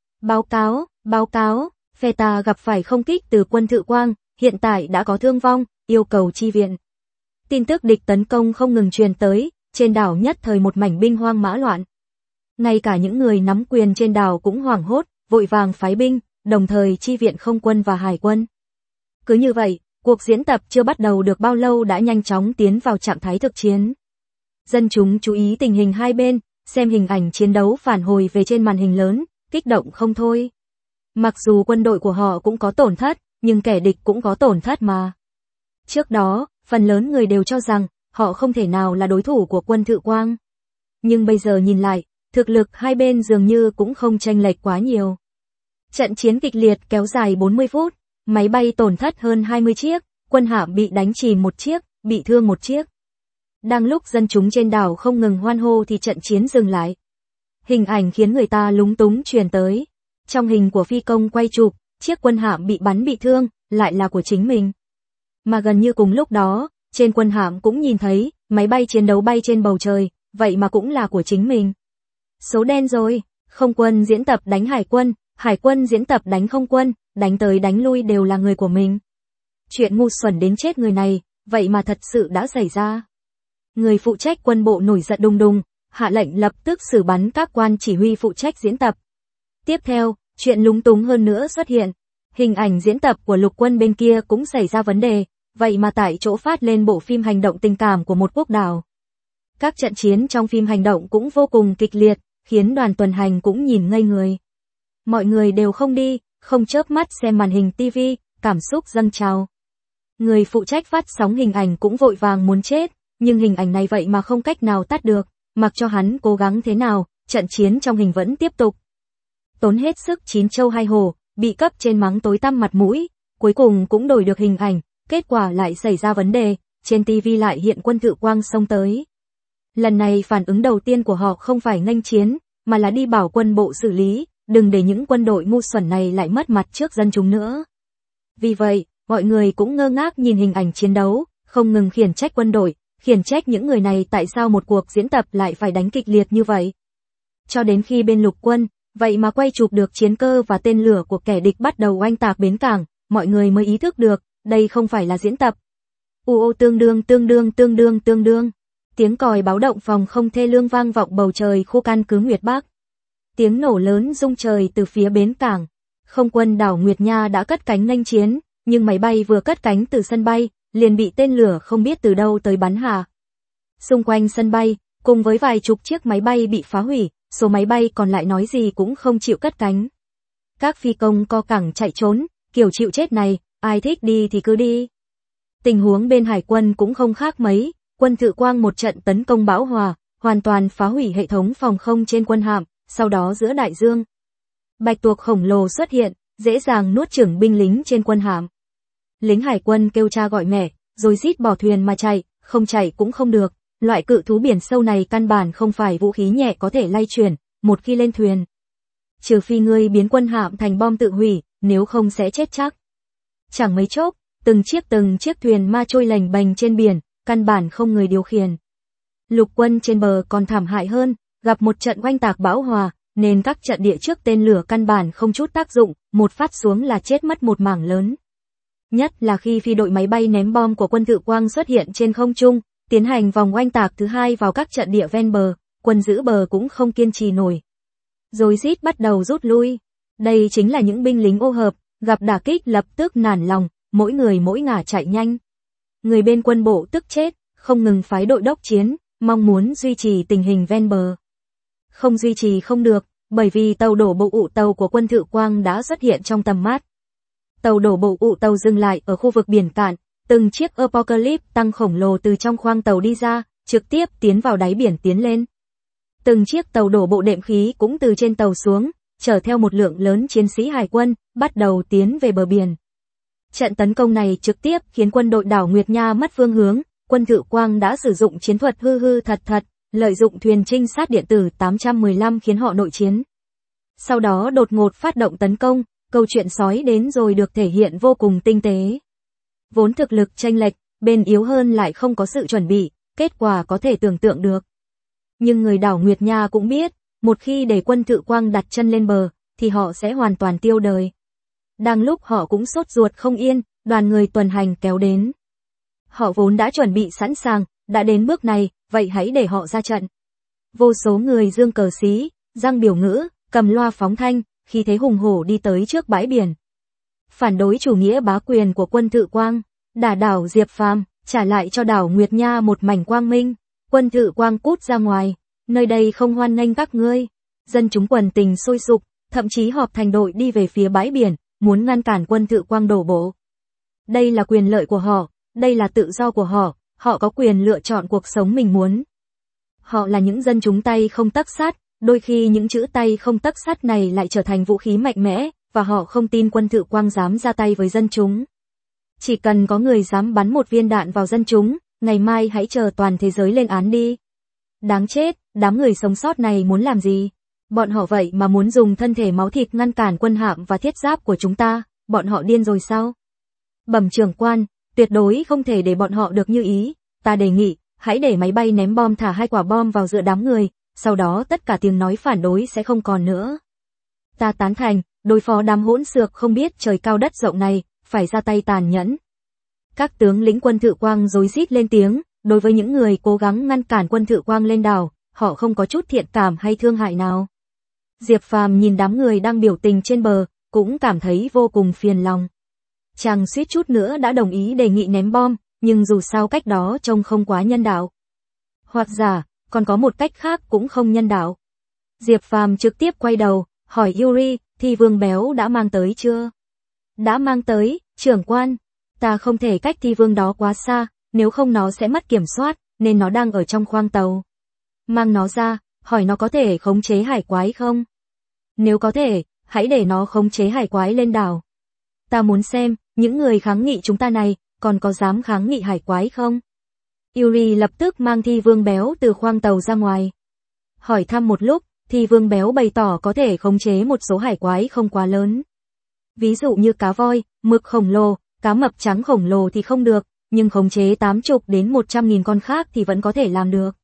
Báo cáo, Feta gặp phải không kích từ quân Thự Quang, hiện tại đã có thương vong, yêu cầu chi viện. Tin tức địch tấn công không ngừng truyền tới, trên đảo nhất thời một mảnh binh hoang mã loạn. Ngay cả những người nắm quyền trên đảo cũng hoảng hốt, vội vàng phái binh, đồng thời chi viện không quân và hải quân. Cứ như vậy, cuộc diễn tập chưa bắt đầu được bao lâu đã nhanh chóng tiến vào trạng thái thực chiến. Dân chúng chú ý tình hình hai bên, xem hình ảnh chiến đấu phản hồi về trên màn hình lớn, kích động không thôi. Mặc dù quân đội của họ cũng có tổn thất, nhưng kẻ địch cũng có tổn thất mà. Trước đó, phần lớn người đều cho rằng, họ không thể nào là đối thủ của quân Thự Quang. Nhưng bây giờ nhìn lại, thực lực hai bên dường như cũng không chênh lệch quá nhiều. Trận chiến kịch liệt kéo dài 40 phút, máy bay tổn thất hơn 20 chiếc, quân hạm bị đánh chìm một chiếc, bị thương một chiếc. Đang lúc dân chúng trên đảo không ngừng hoan hô thì trận chiến dừng lại. Hình ảnh khiến người ta lúng túng truyền tới. Trong hình của phi công quay chụp, chiếc quân hạm bị bắn bị thương, lại là của chính mình. Mà gần như cùng lúc đó, trên quân hạm cũng nhìn thấy, máy bay chiến đấu bay trên bầu trời, vậy mà cũng là của chính mình. Số đen rồi, không quân diễn tập đánh hải quân diễn tập đánh không quân, đánh tới đánh lui đều là người của mình. Chuyện ngu xuẩn đến chết người này, vậy mà thật sự đã xảy ra. Người phụ trách quân bộ nổi giận đùng đùng, hạ lệnh lập tức xử bắn các quan chỉ huy phụ trách diễn tập. Tiếp theo, chuyện lúng túng hơn nữa xuất hiện. Hình ảnh diễn tập của lục quân bên kia cũng xảy ra vấn đề, vậy mà tại chỗ phát lên bộ phim hành động tình cảm của một quốc đảo. Các trận chiến trong phim hành động cũng vô cùng kịch liệt, khiến đoàn tuần hành cũng nhìn ngây người. Mọi người đều không đi, không chớp mắt xem màn hình TV, cảm xúc dâng trào. Người phụ trách phát sóng hình ảnh cũng vội vàng muốn chết, nhưng hình ảnh này vậy mà không cách nào tắt được, mặc cho hắn cố gắng thế nào, trận chiến trong hình vẫn tiếp tục. Tốn hết sức 9 châu 2 hổ, bị cấp trên mắng tối tăm mặt mũi, cuối cùng cũng đổi được hình ảnh, kết quả lại xảy ra vấn đề, trên TV lại hiện quân Thự Quang xông tới. Lần này phản ứng đầu tiên của họ không phải nghênh chiến, mà là đi bảo quân bộ xử lý, đừng để những quân đội ngu xuẩn này lại mất mặt trước dân chúng nữa. Vì vậy, mọi người cũng ngơ ngác nhìn hình ảnh chiến đấu, không ngừng khiển trách quân đội, khiển trách những người này tại sao một cuộc diễn tập lại phải đánh kịch liệt như vậy. Cho đến khi bên lục quân, vậy mà quay chụp được chiến cơ và tên lửa của kẻ địch bắt đầu oanh tạc bến cảng, mọi người mới ý thức được, đây không phải là diễn tập. Tương đương. Tiếng còi báo động phòng không thê lương vang vọng bầu trời khu căn cứ Nguyệt Bắc. Tiếng nổ lớn rung trời từ phía bến cảng. Không quân đảo Nguyệt Nha đã cất cánh nghênh chiến, nhưng máy bay vừa cất cánh từ sân bay, liền bị tên lửa không biết từ đâu tới bắn hạ. Xung quanh sân bay, cùng với vài chục chiếc máy bay bị phá hủy, số máy bay còn lại nói gì cũng không chịu cất cánh. Các phi công co cẳng chạy trốn, kiểu chịu chết này, ai thích đi thì cứ đi. Tình huống bên hải quân cũng không khác mấy, quân Thự Quang một trận tấn công bão hòa, hoàn toàn phá hủy hệ thống phòng không trên quân hạm, sau đó giữa đại dương. Bạch tuộc khổng lồ xuất hiện, dễ dàng nuốt chửng binh lính trên quân hạm. Lính hải quân kêu cha gọi mẹ, rồi rít bỏ thuyền mà chạy, không chạy cũng không được. Loại cự thú biển sâu này căn bản không phải vũ khí nhẹ có thể lay chuyển, một khi lên thuyền. Trừ phi ngươi biến quân hạm thành bom tự hủy, nếu không sẽ chết chắc. Chẳng mấy chốc, từng chiếc thuyền ma trôi lềnh bềnh trên biển, căn bản không người điều khiển. Lục quân trên bờ còn thảm hại hơn, gặp một trận oanh tạc bão hòa, nên các trận địa trước tên lửa căn bản không chút tác dụng, một phát xuống là chết mất một mảng lớn. Nhất là khi phi đội máy bay ném bom của quân Thự Quang xuất hiện trên không trung, tiến hành vòng oanh tạc thứ hai vào các trận địa ven bờ, quân giữ bờ cũng không kiên trì nổi. Rồi rít bắt đầu rút lui. Đây chính là những binh lính ô hợp, gặp đả kích lập tức nản lòng, mỗi người mỗi ngả chạy nhanh. Người bên quân bộ tức chết, không ngừng phái đội đốc chiến, mong muốn duy trì tình hình ven bờ. Không duy trì không được, bởi vì tàu đổ bộ ụ tàu của quân Thự Quang đã xuất hiện trong tầm mắt. Tàu đổ bộ ụ tàu dừng lại ở khu vực biển cạn, từng chiếc Apocalypse tăng khổng lồ từ trong khoang tàu đi ra, trực tiếp tiến vào đáy biển tiến lên. Từng chiếc tàu đổ bộ đệm khí cũng từ trên tàu xuống, chở theo một lượng lớn chiến sĩ hải quân, bắt đầu tiến về bờ biển. Trận tấn công này trực tiếp khiến quân đội đảo Nguyệt Nha mất phương hướng, quân Thự Quang đã sử dụng chiến thuật hư thật, lợi dụng thuyền trinh sát điện tử 815 khiến họ nội chiến. Sau đó đột ngột phát động tấn công, câu chuyện sói đến rồi được thể hiện vô cùng tinh tế. Vốn thực lực chênh lệch, bên yếu hơn lại không có sự chuẩn bị, kết quả có thể tưởng tượng được. Nhưng người đảo Nguyệt Nha cũng biết, một khi để quân Thự Quang đặt chân lên bờ, thì họ sẽ hoàn toàn tiêu đời. Đang lúc họ cũng sốt ruột không yên, đoàn người tuần hành kéo đến. Họ vốn đã chuẩn bị sẵn sàng, đã đến bước này, vậy hãy để họ ra trận. Vô số người giương cờ xí, răng biểu ngữ, cầm loa phóng thanh, khi thế hùng hổ đi tới trước bãi biển. Phản đối chủ nghĩa bá quyền của quân Thự Quang, đả đảo Diệp Phàm, trả lại cho đảo Nguyệt Nha một mảnh quang minh. Quân Thự Quang cút ra ngoài, nơi đây không hoan nghênh các ngươi. Dân chúng quần tình sôi sục, thậm chí họp thành đội đi về phía bãi biển, muốn ngăn cản quân Thự Quang đổ bộ. Đây là quyền lợi của họ, đây là tự do của họ, họ có quyền lựa chọn cuộc sống mình muốn. Họ là những dân chúng tay không tấc sắt, đôi khi những chữ tay không tấc sắt này lại trở thành vũ khí mạnh mẽ, và họ không tin quân Thự Quang dám ra tay với dân chúng. Chỉ cần có người dám bắn một viên đạn vào dân chúng, ngày mai hãy chờ toàn thế giới lên án đi. Đáng chết, đám người sống sót này muốn làm gì? Bọn họ vậy mà muốn dùng thân thể máu thịt ngăn cản quân hạm và thiết giáp của chúng ta, bọn họ điên rồi sao? Bẩm trưởng quan, tuyệt đối không thể để bọn họ được như ý, ta đề nghị, hãy để máy bay ném bom thả 2 quả bom vào giữa đám người, sau đó tất cả tiếng nói phản đối sẽ không còn nữa. Ta tán thành, đối phó đám hỗn xược không biết trời cao đất rộng này, phải ra tay tàn nhẫn. Các tướng lĩnh quân Thự Quang rối rít lên tiếng, đối với những người cố gắng ngăn cản quân Thự Quang lên đảo, họ không có chút thiện cảm hay thương hại nào. Diệp Phàm nhìn đám người đang biểu tình trên bờ, cũng cảm thấy vô cùng phiền lòng. Chàng suýt chút nữa đã đồng ý đề nghị ném bom, nhưng dù sao cách đó trông không quá nhân đạo. Hoặc giả, còn có một cách khác cũng không nhân đạo. Diệp Phàm trực tiếp quay đầu, hỏi Yuri, Thi Vương béo đã mang tới chưa? Đã mang tới, trưởng quan. Ta không thể cách Thi Vương đó quá xa, nếu không nó sẽ mất kiểm soát, nên nó đang ở trong khoang tàu. Mang nó ra, hỏi nó có thể khống chế hải quái không? Nếu có thể, hãy để nó khống chế hải quái lên đảo. Ta muốn xem, những người kháng nghị chúng ta này, còn có dám kháng nghị hải quái không? Yuri lập tức mang Thi Vương béo từ khoang tàu ra ngoài. Hỏi thăm một lúc, Thi Vương béo bày tỏ có thể khống chế một số hải quái không quá lớn. Ví dụ như cá voi, mực khổng lồ, cá mập trắng khổng lồ thì không được, nhưng khống chế 80 đến 100.000 con khác thì vẫn có thể làm được.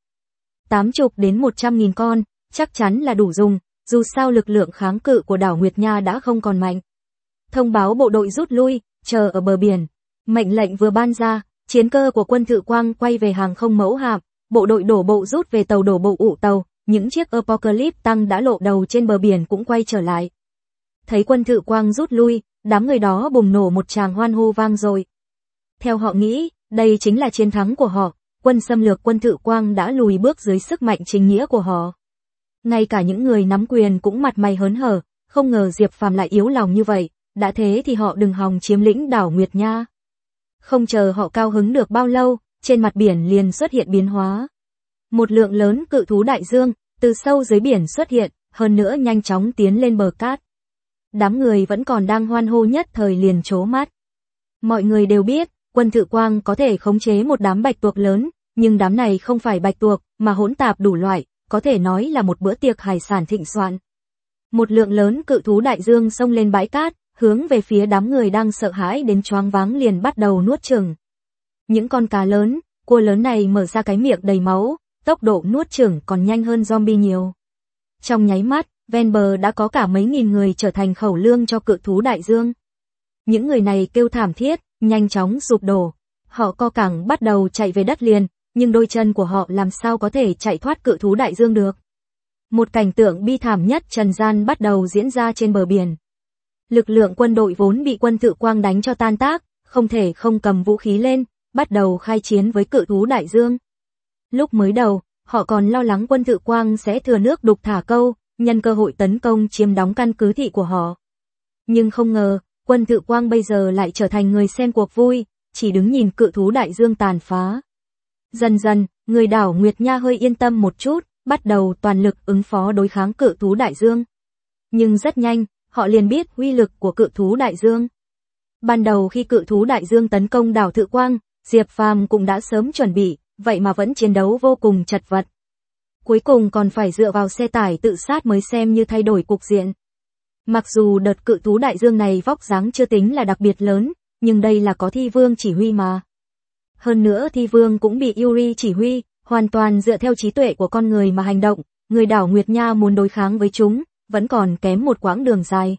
80 đến 100.000 con, chắc chắn là đủ dùng, dù sao lực lượng kháng cự của đảo Nguyệt Nha đã không còn mạnh. Thông báo bộ đội rút lui, chờ ở bờ biển. Mệnh lệnh vừa ban ra, chiến cơ của quân Thự Quang quay về hàng không mẫu hạm, bộ đội đổ bộ rút về tàu đổ bộ ụ tàu, những chiếc Apocalypse tăng đã lộ đầu trên bờ biển cũng quay trở lại. Thấy quân Thự Quang rút lui, đám người đó bùng nổ một tràng hoan hô vang dội. Theo họ nghĩ, đây chính là chiến thắng của họ, quân xâm lược quân Thự Quang đã lùi bước dưới sức mạnh chính nghĩa của họ. Ngay cả những người nắm quyền cũng mặt mày hớn hở, không ngờ Diệp Phàm lại yếu lòng như vậy, đã thế thì họ đừng hòng chiếm lĩnh đảo Nguyệt Nha. Không chờ họ cao hứng được bao lâu, trên mặt biển liền xuất hiện biến hóa. Một lượng lớn cự thú đại dương, từ sâu dưới biển xuất hiện, hơn nữa nhanh chóng tiến lên bờ cát. Đám người vẫn còn đang hoan hô nhất thời liền trố mắt. Mọi người đều biết, quân Thự Quang có thể khống chế một đám bạch tuộc lớn, nhưng đám này không phải bạch tuộc, mà hỗn tạp đủ loại, có thể nói là một bữa tiệc hải sản thịnh soạn. Một lượng lớn cự thú đại dương xông lên bãi cát, hướng về phía đám người đang sợ hãi đến choáng váng liền bắt đầu nuốt chửng. Những con cá lớn, cua lớn này mở ra cái miệng đầy máu, tốc độ nuốt chửng còn nhanh hơn zombie nhiều. Trong nháy mắt, ven bờ đã có cả mấy nghìn người trở thành khẩu lương cho cự thú đại dương. Những người này kêu thảm thiết, nhanh chóng sụp đổ. Họ co cẳng bắt đầu chạy về đất liền, nhưng đôi chân của họ làm sao có thể chạy thoát cự thú đại dương được. Một cảnh tượng bi thảm nhất trần gian bắt đầu diễn ra trên bờ biển. Lực lượng quân đội vốn bị quân Thự Quang đánh cho tan tác, không thể không cầm vũ khí lên, bắt đầu khai chiến với cự thú đại dương. Lúc mới đầu, họ còn lo lắng quân Thự Quang sẽ thừa nước đục thả câu, nhân cơ hội tấn công chiếm đóng căn cứ thị của họ. Nhưng không ngờ, quân Thự Quang bây giờ lại trở thành người xem cuộc vui, chỉ đứng nhìn cự thú đại dương tàn phá. Dần dần, người đảo Nguyệt Nha hơi yên tâm một chút, bắt đầu toàn lực ứng phó đối kháng cự thú đại dương. Nhưng rất nhanh, họ liền biết uy lực của cự thú đại dương. Ban đầu khi cự thú đại dương tấn công đảo Thự Quang, Diệp Phàm cũng đã sớm chuẩn bị, vậy mà vẫn chiến đấu vô cùng chật vật. Cuối cùng còn phải dựa vào xe tải tự sát mới xem như thay đổi cục diện. Mặc dù đợt cự thú đại dương này vóc dáng chưa tính là đặc biệt lớn, nhưng đây là có Thi Vương chỉ huy mà. Hơn nữa Thi Vương cũng bị Yuri chỉ huy, hoàn toàn dựa theo trí tuệ của con người mà hành động, người đảo Nguyệt Nha muốn đối kháng với chúng, vẫn còn kém một quãng đường dài.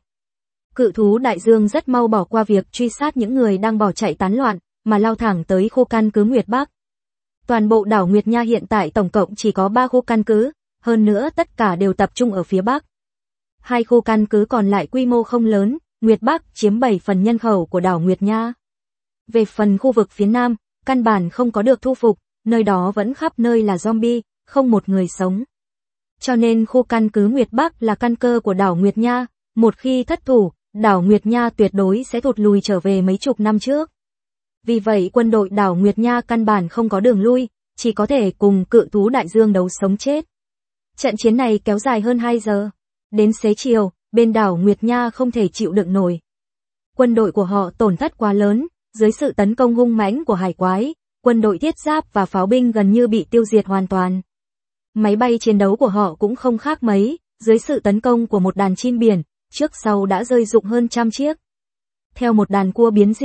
Cự thú đại dương rất mau bỏ qua việc truy sát những người đang bỏ chạy tán loạn, mà lao thẳng tới khu căn cứ Nguyệt Bắc. Toàn bộ đảo Nguyệt Nha hiện tại tổng cộng chỉ có 3 khu căn cứ, hơn nữa tất cả đều tập trung ở phía Bắc. 2 khu căn cứ còn lại quy mô không lớn, Nguyệt Bắc chiếm 7 phần nhân khẩu của đảo Nguyệt Nha. Về phần khu vực phía Nam, căn bản không có được thu phục, nơi đó vẫn khắp nơi là zombie, không một người sống. Cho nên khu căn cứ Nguyệt Bắc là căn cơ của đảo Nguyệt Nha, một khi thất thủ, đảo Nguyệt Nha tuyệt đối sẽ thụt lùi trở về mấy chục năm trước. Vì vậy quân đội đảo Nguyệt Nha căn bản không có đường lui, chỉ có thể cùng cự thú đại dương đấu sống chết. Trận chiến này kéo dài hơn 2 giờ. Đến xế chiều, bên đảo Nguyệt Nha không thể chịu đựng nổi. Quân đội của họ tổn thất quá lớn, dưới sự tấn công hung mãnh của hải quái, quân đội thiết giáp và pháo binh gần như bị tiêu diệt hoàn toàn. Máy bay chiến đấu của họ cũng không khác mấy, dưới sự tấn công của một đàn chim biển, trước sau đã rơi rụng hơn 100 chiếc. Theo một đàn cua biến dị,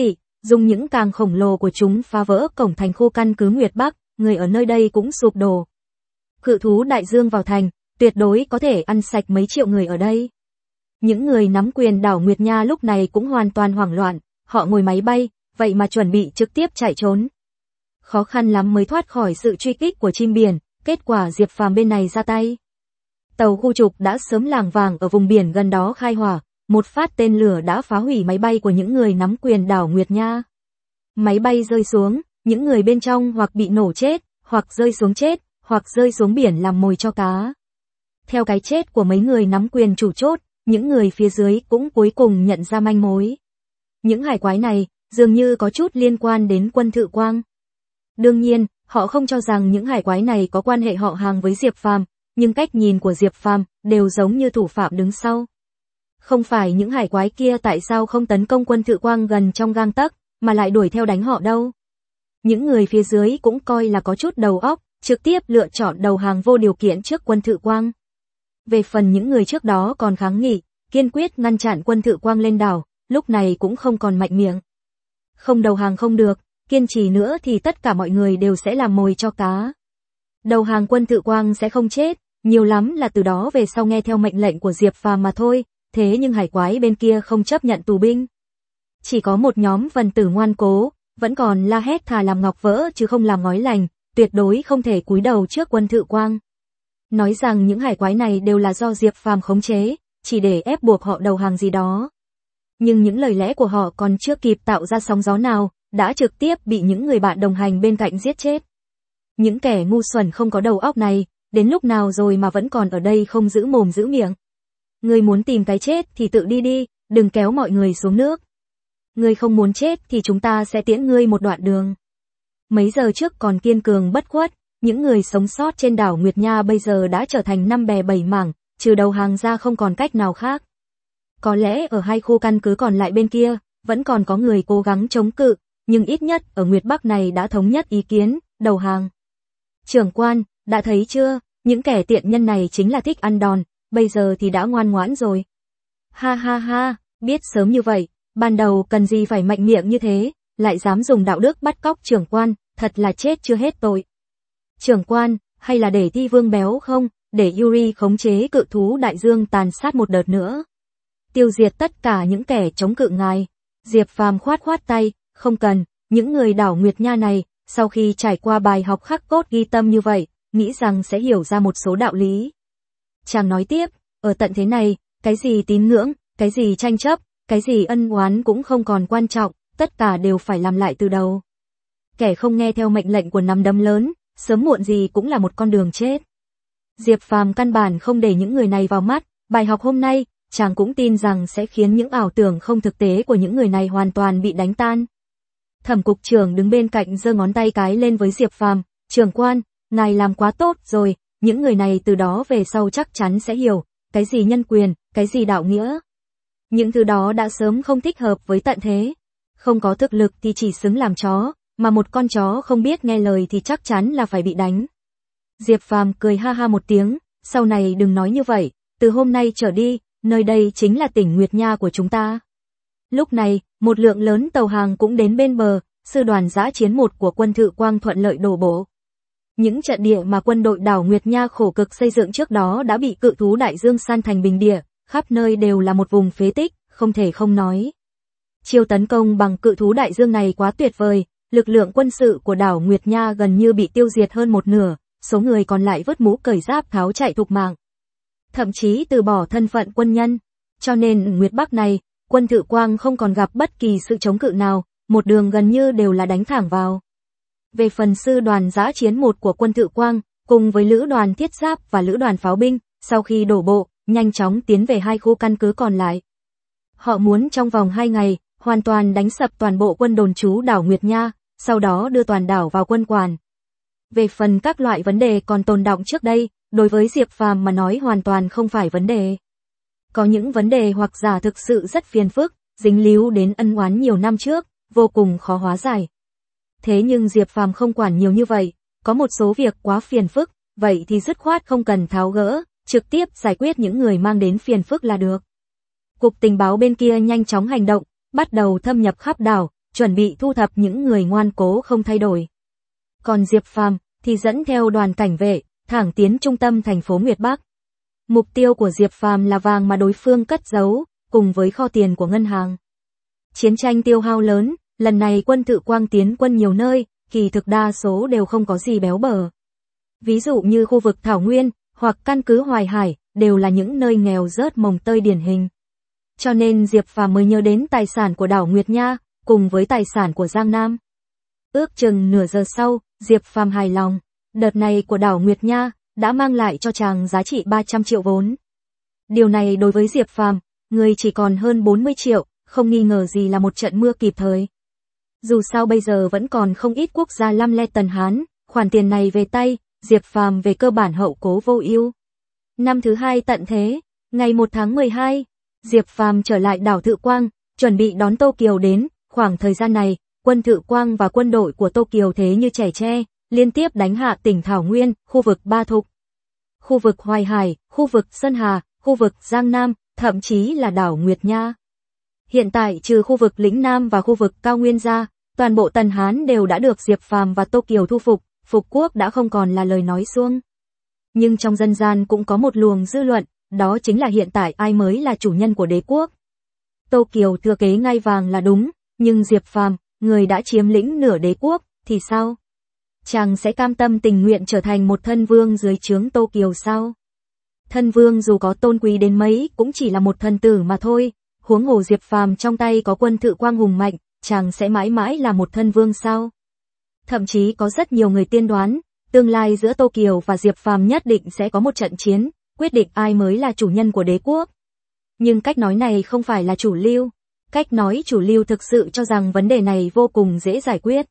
dùng những càng khổng lồ của chúng phá vỡ cổng thành khu căn cứ Nguyệt Bắc, người ở nơi đây cũng sụp đổ. Cự thú đại dương vào thành, tuyệt đối có thể ăn sạch mấy triệu người ở đây. Những người nắm quyền đảo Nguyệt Nha lúc này cũng hoàn toàn hoảng loạn, họ ngồi máy bay, vậy mà chuẩn bị trực tiếp chạy trốn. Khó khăn lắm mới thoát khỏi sự truy kích của chim biển, kết quả Diệp Phàm bên này ra tay. Tàu khu trục đã sớm lảng vảng ở vùng biển gần đó khai hỏa, một phát tên lửa đã phá hủy máy bay của những người nắm quyền đảo Nguyệt Nha. Máy bay rơi xuống, những người bên trong hoặc bị nổ chết, hoặc rơi xuống chết, hoặc rơi xuống biển làm mồi cho cá. Theo cái chết của mấy người nắm quyền chủ chốt, những người phía dưới cũng cuối cùng nhận ra manh mối. Những hải quái này, dường như có chút liên quan đến Quân Thự Quang. Đương nhiên, họ không cho rằng những hải quái này có quan hệ họ hàng với Diệp Phàm, nhưng cách nhìn của Diệp Phàm đều giống như thủ phạm đứng sau. Không phải những hải quái kia tại sao không tấn công Quân Thự Quang gần trong gang tấc, mà lại đuổi theo đánh họ đâu. Những người phía dưới cũng coi là có chút đầu óc, trực tiếp lựa chọn đầu hàng vô điều kiện trước Quân Thự Quang. Về phần những người trước đó còn kháng nghị, kiên quyết ngăn chặn Quân Thự Quang lên đảo, lúc này cũng không còn mạnh miệng. Không đầu hàng không được, kiên trì nữa thì tất cả mọi người đều sẽ làm mồi cho cá. Đầu hàng Quân Thự Quang sẽ không chết, nhiều lắm là từ đó về sau nghe theo mệnh lệnh của Diệp Phàm mà thôi, thế nhưng hải quái bên kia không chấp nhận tù binh. Chỉ có một nhóm phần tử ngoan cố, vẫn còn la hét thà làm ngọc vỡ chứ không làm ngói lành, tuyệt đối không thể cúi đầu trước Quân Thự Quang. Nói rằng những hải quái này đều là do Diệp Phàm khống chế, chỉ để ép buộc họ đầu hàng gì đó. Nhưng những lời lẽ của họ còn chưa kịp tạo ra sóng gió nào, đã trực tiếp bị những người bạn đồng hành bên cạnh giết chết. Những kẻ ngu xuẩn không có đầu óc này, đến lúc nào rồi mà vẫn còn ở đây không giữ mồm giữ miệng. Ngươi muốn tìm cái chết thì tự đi đi, đừng kéo mọi người xuống nước. Ngươi không muốn chết thì chúng ta sẽ tiễn ngươi một đoạn đường. Mấy giờ trước còn kiên cường bất khuất, những người sống sót trên đảo Nguyệt Nha bây giờ đã trở thành năm bè bảy mảng, trừ đầu hàng ra không còn cách nào khác. Có lẽ ở hai khu căn cứ còn lại bên kia, vẫn còn có người cố gắng chống cự, nhưng ít nhất ở Nguyệt Bắc này đã thống nhất ý kiến, đầu hàng. Trưởng quan, đã thấy chưa, những kẻ tiện nhân này chính là thích ăn đòn, bây giờ thì đã ngoan ngoãn rồi. Ha ha ha, biết sớm như vậy, ban đầu cần gì phải mạnh miệng như thế, lại dám dùng đạo đức bắt cóc trưởng quan, thật là chết chưa hết tội. Trưởng quan, hay là để Thi Vương béo không, để Yuri khống chế cự thú đại dương tàn sát một đợt nữa. Tiêu diệt tất cả những kẻ chống cự ngài. Diệp Phàm khoát khoát tay, không cần, những người đảo Nguyệt Nha này, sau khi trải qua bài học khắc cốt ghi tâm như vậy, nghĩ rằng sẽ hiểu ra một số đạo lý. Chàng nói tiếp, ở tận thế này, cái gì tín ngưỡng, cái gì tranh chấp, cái gì ân oán cũng không còn quan trọng, tất cả đều phải làm lại từ đầu. Kẻ không nghe theo mệnh lệnh của nắm đấm lớn, sớm muộn gì cũng là một con đường chết. Diệp Phàm căn bản không để những người này vào mắt, bài học hôm nay, chàng cũng tin rằng sẽ khiến những ảo tưởng không thực tế của những người này hoàn toàn bị đánh tan. Thẩm cục trưởng đứng bên cạnh giơ ngón tay cái lên với Diệp Phàm, trưởng quan, ngài làm quá tốt rồi, những người này từ đó về sau chắc chắn sẽ hiểu, cái gì nhân quyền, cái gì đạo nghĩa. Những thứ đó đã sớm không thích hợp với tận thế. Không có thực lực thì chỉ xứng làm chó, mà một con chó không biết nghe lời thì chắc chắn là phải bị đánh. Diệp Phàm cười ha ha một tiếng, sau này đừng nói như vậy, từ hôm nay trở đi, nơi đây chính là tỉnh Nguyệt Nha của chúng ta. Lúc này, một lượng lớn tàu hàng cũng đến bên bờ, sư đoàn dã chiến 1 của Quân Thự Quang thuận lợi đổ bộ. Những trận địa mà quân đội đảo Nguyệt Nha khổ cực xây dựng trước đó đã bị cự thú đại dương san thành bình địa, khắp nơi đều là một vùng phế tích, không thể không nói. Chiêu tấn công bằng cự thú đại dương này quá tuyệt vời, lực lượng quân sự của đảo Nguyệt Nha gần như bị tiêu diệt hơn một nửa, số người còn lại vứt mũ cởi giáp tháo chạy thục mạng. Thậm chí từ bỏ thân phận quân nhân. Cho nên Nguyệt Bắc này, Quân Thự Quang không còn gặp bất kỳ sự chống cự nào, một đường gần như đều là đánh thẳng vào. Về phần sư đoàn dã chiến 1 của Quân Thự Quang, cùng với lữ đoàn thiết giáp và lữ đoàn pháo binh, sau khi đổ bộ, nhanh chóng tiến về hai khu căn cứ còn lại. Họ muốn trong vòng 2 ngày, hoàn toàn đánh sập toàn bộ quân đồn trú đảo Nguyệt Nha, sau đó đưa toàn đảo vào quân quản. Về phần các loại vấn đề còn tồn đọng trước đây, đối với Diệp Phàm mà nói hoàn toàn không phải vấn đề. Có những vấn đề hoặc giả thực sự rất phiền phức, dính líu đến ân oán nhiều năm trước, vô cùng khó hóa giải. Thế nhưng Diệp Phàm không quản nhiều như vậy, có một số việc quá phiền phức, vậy thì dứt khoát không cần tháo gỡ, trực tiếp giải quyết những người mang đến phiền phức là được. Cục tình báo bên kia nhanh chóng hành động, bắt đầu thâm nhập khắp đảo, chuẩn bị thu thập những người ngoan cố không thay đổi. Còn Diệp Phàm thì dẫn theo đoàn cảnh vệ, thẳng tiến trung tâm thành phố Nguyệt Bắc. Mục tiêu của Diệp Phàm là vàng mà đối phương cất giấu, cùng với kho tiền của ngân hàng. Chiến tranh tiêu hao lớn, lần này quân Thự Quang tiến quân nhiều nơi, kỳ thực đa số đều không có gì béo bở. Ví dụ như khu vực Thảo Nguyên, hoặc căn cứ Hoài Hải, đều là những nơi nghèo rớt mồng tơi điển hình. Cho nên Diệp Phàm mới nhớ đến tài sản của đảo Nguyệt Nha, cùng với tài sản của Giang Nam. Ước chừng nửa giờ sau, Diệp Phàm hài lòng, đợt này của đảo Nguyệt Nha đã mang lại cho chàng giá trị 300 triệu vốn. Điều này đối với Diệp Phàm, người chỉ còn hơn 40 triệu, không nghi ngờ gì là một trận mưa kịp thời. Dù sao bây giờ vẫn còn không ít quốc gia lăm le Tần Hán, khoản tiền này về tay, Diệp Phàm về cơ bản hậu cố vô ưu. Năm thứ hai tận thế, ngày 1 tháng 12, Diệp Phàm trở lại đảo Thự Quang, chuẩn bị đón Tô Kiều đến. Khoảng thời gian này, quân Thự Quang và quân đội của Tô Kiều thế như trẻ tre, liên tiếp đánh hạ tỉnh Thảo Nguyên, khu vực Ba Thục, khu vực Hoài Hải, khu vực Sơn Hà, khu vực Giang Nam, thậm chí là đảo Nguyệt Nha. Hiện tại trừ khu vực Lĩnh Nam và khu vực Cao Nguyên ra, toàn bộ Tần Hán đều đã được Diệp Phàm và Tô Kiều thu phục, phục quốc đã không còn là lời nói suông. Nhưng trong dân gian cũng có một luồng dư luận, đó chính là hiện tại ai mới là chủ nhân của đế quốc. Tô Kiều thừa kế ngai vàng là đúng, nhưng Diệp Phàm, người đã chiếm lĩnh nửa đế quốc, thì sao? Chàng sẽ cam tâm tình nguyện trở thành một thân vương dưới trướng Tô Kiều sao? Thân vương dù có tôn quý đến mấy cũng chỉ là một thần tử mà thôi, huống hồ Diệp Phàm trong tay có quân Thự Quang hùng mạnh, chàng sẽ mãi mãi là một thân vương sao? Thậm chí có rất nhiều người tiên đoán, tương lai giữa Tô Kiều và Diệp Phàm nhất định sẽ có một trận chiến, quyết định ai mới là chủ nhân của đế quốc. Nhưng cách nói này không phải là chủ lưu. Cách nói chủ lưu thực sự cho rằng vấn đề này vô cùng dễ giải quyết.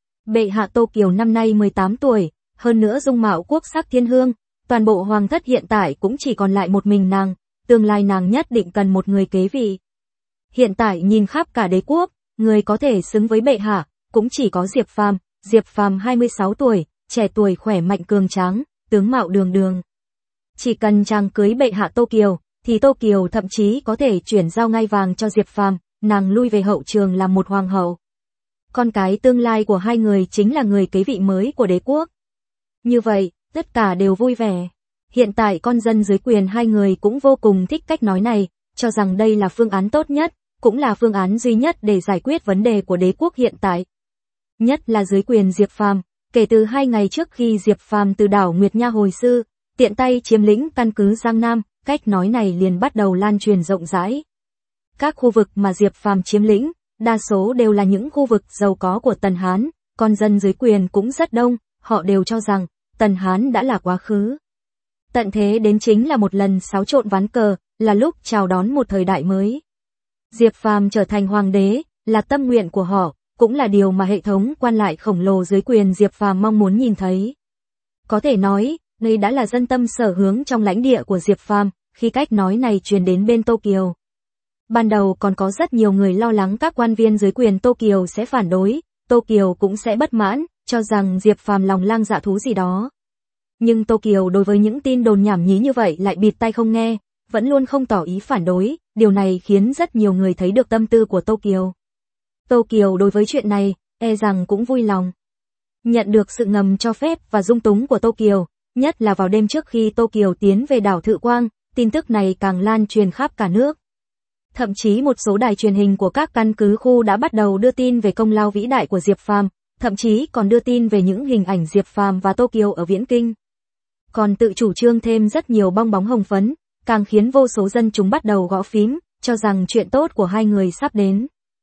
Bệ hạ Tô Kiều năm nay 18 tuổi, hơn nữa dung mạo quốc sắc thiên hương, toàn bộ hoàng thất hiện tại cũng chỉ còn lại một mình nàng, tương lai nàng nhất định cần một người kế vị. Hiện tại nhìn khắp cả đế quốc, người có thể xứng với bệ hạ, cũng chỉ có Diệp Phàm 26 tuổi, trẻ tuổi khỏe mạnh cường tráng, tướng mạo đường đường. Chỉ cần chàng cưới bệ hạ Tô Kiều, thì Tô Kiều thậm chí có thể chuyển giao ngai vàng cho Diệp Phàm, nàng lui về hậu trường làm một hoàng hậu. Con cái tương lai của hai người chính là người kế vị mới của đế quốc. Như vậy, tất cả đều vui vẻ. Hiện tại con dân dưới quyền hai người cũng vô cùng thích cách nói này, cho rằng đây là phương án tốt nhất, cũng là phương án duy nhất để giải quyết vấn đề của đế quốc hiện tại. Nhất là dưới quyền Diệp Phàm, kể từ 2 ngày trước khi Diệp Phàm từ đảo Nguyệt Nha hồi sư, tiện tay chiếm lĩnh căn cứ Giang Nam, cách nói này liền bắt đầu lan truyền rộng rãi. Các khu vực mà Diệp Phàm chiếm lĩnh, đa số đều là những khu vực giàu có của Tần Hán, con dân dưới quyền cũng rất đông, họ đều cho rằng Tần Hán đã là quá khứ. Tận thế đến chính là một lần xáo trộn ván cờ, là lúc chào đón một thời đại mới. Diệp Phàm trở thành hoàng đế, là tâm nguyện của họ, cũng là điều mà hệ thống quan lại khổng lồ dưới quyền Diệp Phàm mong muốn nhìn thấy. Có thể nói, đây đã là dân tâm sở hướng trong lãnh địa của Diệp Phàm, khi cách nói này truyền đến bên Tô Kiều. Ban đầu còn có rất nhiều người lo lắng các quan viên dưới quyền Tô Kiều sẽ phản đối, Tô Kiều cũng sẽ bất mãn, cho rằng Diệp Phàm lòng lang dạ thú gì đó. Nhưng Tô Kiều đối với những tin đồn nhảm nhí như vậy lại bịt tai không nghe, vẫn luôn không tỏ ý phản đối, điều này khiến rất nhiều người thấy được tâm tư của Tô Kiều. Tô Kiều đối với chuyện này, e rằng cũng vui lòng. Nhận được sự ngầm cho phép và dung túng của Tô Kiều, nhất là vào đêm trước khi Tô Kiều tiến về đảo Thự Quang, tin tức này càng lan truyền khắp cả nước. Thậm chí một số đài truyền hình của các căn cứ khu đã bắt đầu đưa tin về công lao vĩ đại của Diệp Phàm, thậm chí còn đưa tin về những hình ảnh Diệp Phàm và Tô Kiều ở Viễn Kinh. Còn tự chủ trương thêm rất nhiều bong bóng hồng phấn, càng khiến vô số dân chúng bắt đầu gõ phím, cho rằng chuyện tốt của hai người sắp đến.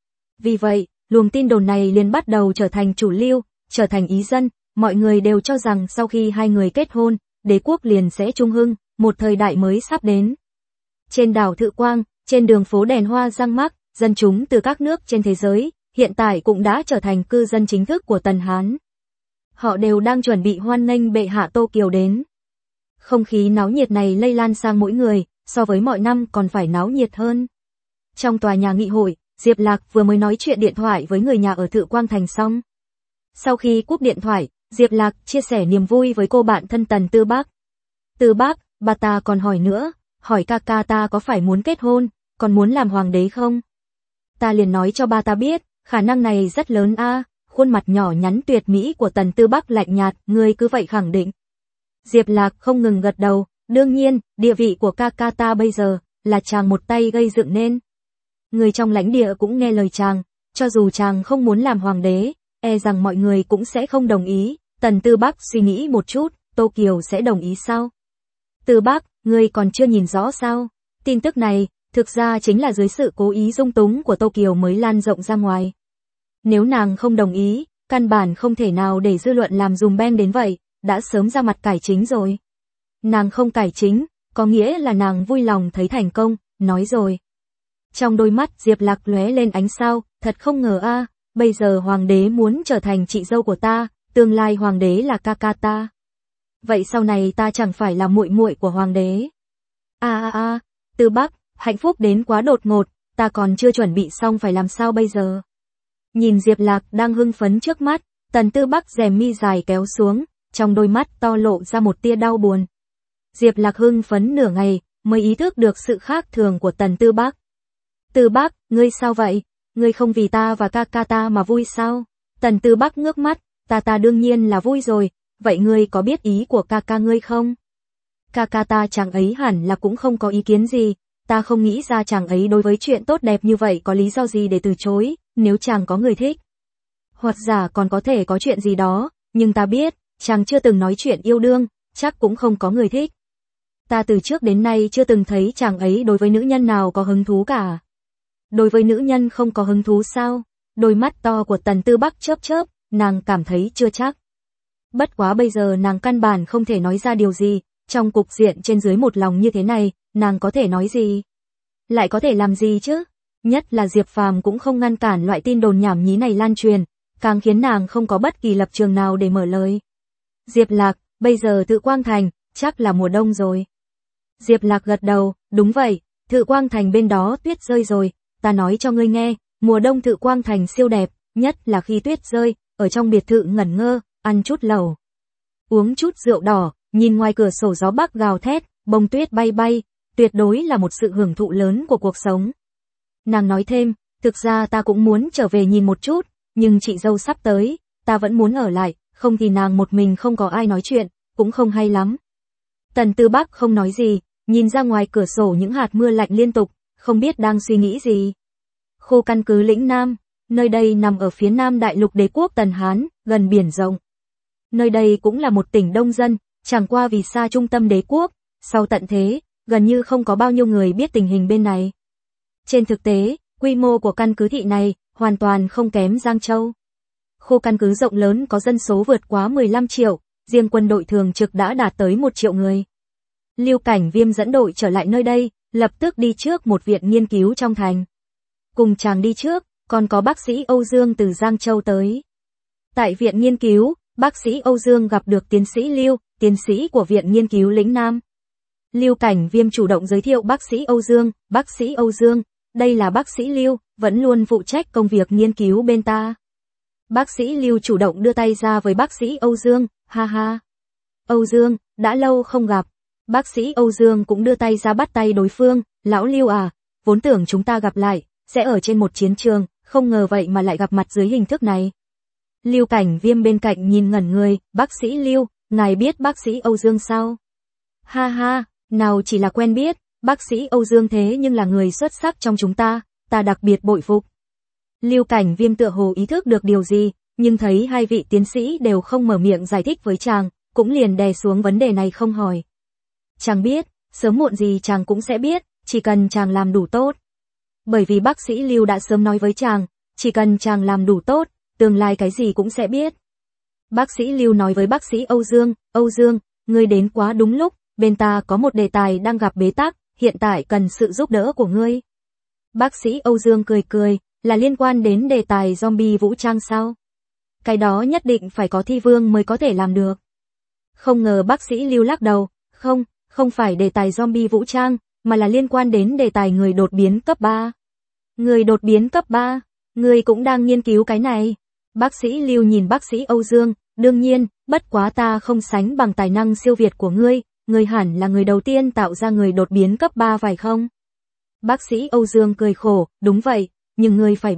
Vì vậy, luồng tin đồn này liền bắt đầu trở thành chủ lưu, trở thành ý dân, mọi người đều cho rằng sau khi hai người kết hôn, đế quốc liền sẽ trung hưng, một thời đại mới sắp đến. Trên đảo Thự Quang, trên đường phố đèn hoa răng mắc, dân chúng từ các nước trên thế giới, hiện tại cũng đã trở thành cư dân chính thức của Tần Hán. Họ đều đang chuẩn bị hoan nghênh bệ hạ Tô Kiều đến. Không khí náo nhiệt này lây lan sang mỗi người, so với mọi năm còn phải náo nhiệt hơn. Trong tòa nhà nghị hội, Diệp Lạc vừa mới nói chuyện điện thoại với người nhà ở Thự Quang Thành xong. Sau khi cúp điện thoại, Diệp Lạc chia sẻ niềm vui với cô bạn thân Tần Tư Bác. Tư Bác, bà ta còn hỏi nữa, hỏi ca ca ta có phải muốn kết hôn, còn muốn làm hoàng đế không? Ta liền nói cho ba ta biết, Khả năng này rất lớn a. Khuôn mặt nhỏ nhắn tuyệt mỹ của Tần Tư Bắc lạnh nhạt, ngươi cứ vậy khẳng định. Diệp Lạc không ngừng gật đầu, đương nhiên, địa vị của ca ca ta bây giờ, là chàng một tay gây dựng nên. Người trong lãnh địa cũng nghe lời chàng, cho dù chàng không muốn làm hoàng đế, e rằng mọi người cũng sẽ không đồng ý. Tần Tư Bắc suy nghĩ một chút, Tô Kiều sẽ đồng ý sao? Tư Bắc, ngươi còn chưa nhìn rõ sao? Tin tức này, thực ra chính là dưới sự cố ý dung túng của Tô Kiều mới lan rộng ra ngoài. Nếu nàng không đồng ý, căn bản không thể nào để dư luận làm dùm beng đến vậy, đã sớm ra mặt cải chính rồi. Nàng không cải chính, có nghĩa là nàng vui lòng thấy thành công, nói rồi. Trong đôi mắt Diệp Lạc lóe lên ánh sao, thật không ngờ a, bây giờ hoàng đế muốn trở thành chị dâu của ta, tương lai hoàng đế là ca ca ta. Vậy sau này ta chẳng phải là muội muội của hoàng đế. Tư Bắc, hạnh phúc đến quá đột ngột, ta còn chưa chuẩn bị xong phải làm sao bây giờ? Nhìn Diệp Lạc đang hưng phấn trước mắt, Tần Tư Bắc rèm mi dài kéo xuống, trong đôi mắt to lộ ra một tia đau buồn. Diệp Lạc hưng phấn nửa ngày, mới ý thức được sự khác thường của Tần Tư Bắc. Tư Bắc, ngươi sao vậy? Ngươi không vì ta và ca ca ta mà vui sao? Tần Tư Bắc ngước mắt, ta đương nhiên là vui rồi, vậy ngươi có biết ý của ca ca ngươi không? Ca ca ta chàng ấy hẳn là cũng không có ý kiến gì, ta không nghĩ ra chàng ấy đối với chuyện tốt đẹp như vậy có lý do gì để từ chối, nếu chàng có người thích. Hoặc giả còn có thể có chuyện gì đó, nhưng ta biết, chàng chưa từng nói chuyện yêu đương, chắc cũng không có người thích. Ta từ trước đến nay chưa từng thấy chàng ấy đối với nữ nhân nào có hứng thú cả. Đối với nữ nhân không có hứng thú sao? Đôi mắt to của Tần Tư Bắc chớp chớp, nàng cảm thấy chưa chắc. Bất quá bây giờ nàng căn bản không thể nói ra điều gì, trong cục diện trên dưới một lòng như thế này, nàng có thể nói gì? Lại có thể làm gì chứ? Nhất là Diệp Phàm cũng không ngăn cản loại tin đồn nhảm nhí này lan truyền, càng khiến nàng không có bất kỳ lập trường nào để mở lời. Diệp Lạc, bây giờ Thự Quang Thành, chắc là mùa đông rồi. Diệp Lạc gật đầu, đúng vậy, Thự Quang Thành bên đó tuyết rơi rồi, ta nói cho ngươi nghe, mùa đông Thự Quang Thành siêu đẹp, nhất là khi tuyết rơi, ở trong biệt thự ngẩn ngơ, ăn chút lẩu, uống chút rượu đỏ, nhìn ngoài cửa sổ gió bắc gào thét, bông tuyết bay bay, tuyệt đối là một sự hưởng thụ lớn của cuộc sống. Nàng nói thêm, thực ra ta cũng muốn trở về nhìn một chút, nhưng chị dâu sắp tới, ta vẫn muốn ở lại, không thì nàng một mình không có ai nói chuyện, cũng không hay lắm. Tần Tư Bắc không nói gì, nhìn ra ngoài cửa sổ những hạt mưa lạnh liên tục, không biết đang suy nghĩ gì. Khu căn cứ Lĩnh Nam, nơi đây nằm ở phía nam đại lục đế quốc Tần Hán, gần biển rộng. Nơi đây cũng là một tỉnh đông dân, chẳng qua vì xa trung tâm đế quốc, sau tận thế, gần như không có bao nhiêu người biết tình hình bên này. Trên thực tế, quy mô của căn cứ thị này hoàn toàn không kém Giang Châu. Khu căn cứ rộng lớn có dân số vượt quá 15 triệu, riêng quân đội thường trực đã đạt tới 1 triệu người. Lưu Cảnh Viêm dẫn đội trở lại nơi đây, lập tức đi trước một viện nghiên cứu trong thành. Cùng chàng đi trước, còn có bác sĩ Âu Dương từ Giang Châu tới. Tại viện nghiên cứu, bác sĩ Âu Dương gặp được tiến sĩ Lưu, tiến sĩ của viện nghiên cứu Lĩnh Nam. Lưu Cảnh Viêm chủ động giới thiệu bác sĩ Âu Dương, đây là bác sĩ Lưu, vẫn luôn phụ trách công việc nghiên cứu bên ta. Bác sĩ Lưu chủ động đưa tay ra với bác sĩ Âu Dương, ha ha. Âu Dương, đã lâu không gặp. Bác sĩ Âu Dương cũng đưa tay ra bắt tay đối phương, lão Lưu à, vốn tưởng chúng ta gặp lại, sẽ ở trên một chiến trường, không ngờ vậy mà lại gặp mặt dưới hình thức này. Lưu Cảnh Viêm bên cạnh nhìn ngẩn người, bác sĩ Lưu, ngài biết bác sĩ Âu Dương sao? Ha ha, nào chỉ là quen biết, bác sĩ Âu Dương thế nhưng là người xuất sắc trong chúng ta đặc biệt bội phục. Lưu Cảnh Viêm tựa hồ ý thức được điều gì, nhưng thấy hai vị tiến sĩ đều không mở miệng giải thích với chàng, cũng liền đè xuống vấn đề này không hỏi. Chàng biết, sớm muộn gì chàng cũng sẽ biết, chỉ cần chàng làm đủ tốt. Bởi vì bác sĩ Lưu đã sớm nói với chàng, chỉ cần chàng làm đủ tốt, tương lai cái gì cũng sẽ biết. Bác sĩ Lưu nói với bác sĩ Âu Dương, ngươi đến quá đúng lúc, bên ta có một đề tài đang gặp bế tắc, hiện tại cần sự giúp đỡ của ngươi. Bác sĩ Âu Dương cười cười, là liên quan đến đề tài zombie vũ trang sao? Cái đó nhất định phải có thi vương mới có thể làm được. Không ngờ bác sĩ Lưu lắc đầu, không phải đề tài zombie vũ trang, mà là liên quan đến đề tài người đột biến cấp 3. Người đột biến cấp 3, ngươi cũng đang nghiên cứu cái này. Bác sĩ Lưu nhìn bác sĩ Âu Dương, đương nhiên, bất quá ta không sánh bằng tài năng siêu việt của ngươi hẳn là người đầu tiên tạo ra người đột biến cấp 3 phải không? Bác sĩ Âu Dương cười khổ, đúng vậy, nhưng ngươi phải biết,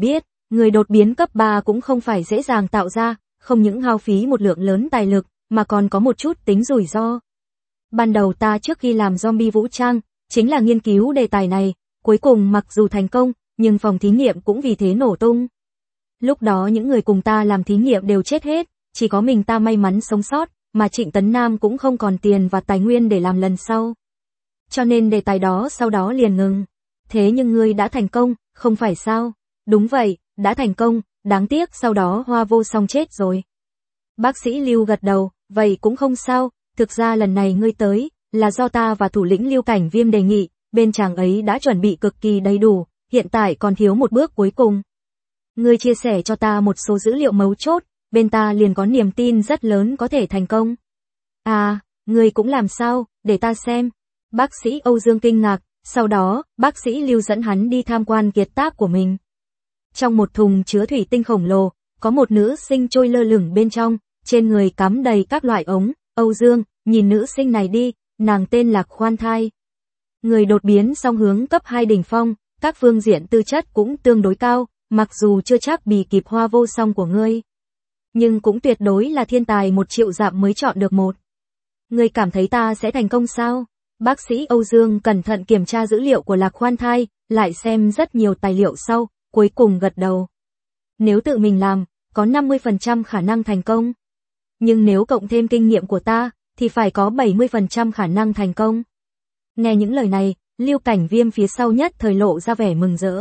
Người đột biến cấp 3 cũng không phải dễ dàng tạo ra, không những hao phí một lượng lớn tài lực, mà còn có một chút tính rủi ro. Ban đầu ta trước khi làm zombie vũ trang, chính là nghiên cứu đề tài này, cuối cùng mặc dù thành công, nhưng phòng thí nghiệm cũng vì thế nổ tung. Lúc đó những người cùng ta làm thí nghiệm đều chết hết, chỉ có mình ta may mắn sống sót, mà Trịnh Tấn Nam cũng không còn tiền và tài nguyên để làm lần sau. Cho nên đề tài đó sau đó liền ngừng. Thế nhưng ngươi đã thành công, không phải sao? Đúng vậy, đã thành công, đáng tiếc sau đó Hoa Vô Song chết rồi. Bác sĩ Lưu gật đầu, vậy cũng không sao, thực ra lần này ngươi tới, là do ta và thủ lĩnh Lưu Cảnh Viêm đề nghị, bên chàng ấy đã chuẩn bị cực kỳ đầy đủ, hiện tại còn thiếu một bước cuối cùng. Ngươi chia sẻ cho ta một số dữ liệu mấu chốt, bên ta liền có niềm tin rất lớn có thể thành công. À, ngươi cũng làm sao, để ta xem. Bác sĩ Âu Dương kinh ngạc, sau đó, bác sĩ Lưu dẫn hắn đi tham quan kiệt tác của mình. Trong một thùng chứa thủy tinh khổng lồ, có một nữ sinh trôi lơ lửng bên trong, trên người cắm đầy các loại ống. Âu Dương, nhìn nữ sinh này đi, nàng tên là Khoan Thai. Người đột biến song hướng cấp 2 đỉnh phong, các phương diện tư chất cũng tương đối cao, mặc dù chưa chắc bì kịp Hoa Vô Song của ngươi. Nhưng cũng tuyệt đối là thiên tài 1 triệu dặm mới chọn được một. Ngươi cảm thấy ta sẽ thành công sao? Bác sĩ Âu Dương cẩn thận kiểm tra dữ liệu của Lạc Khoan Thai, lại xem rất nhiều tài liệu sau, cuối cùng gật đầu. Nếu tự mình làm, có 50% khả năng thành công. Nhưng nếu cộng thêm kinh nghiệm của ta, thì phải có 70% khả năng thành công. Nghe những lời này, Lưu Cảnh Viêm phía sau nhất thời lộ ra vẻ mừng rỡ.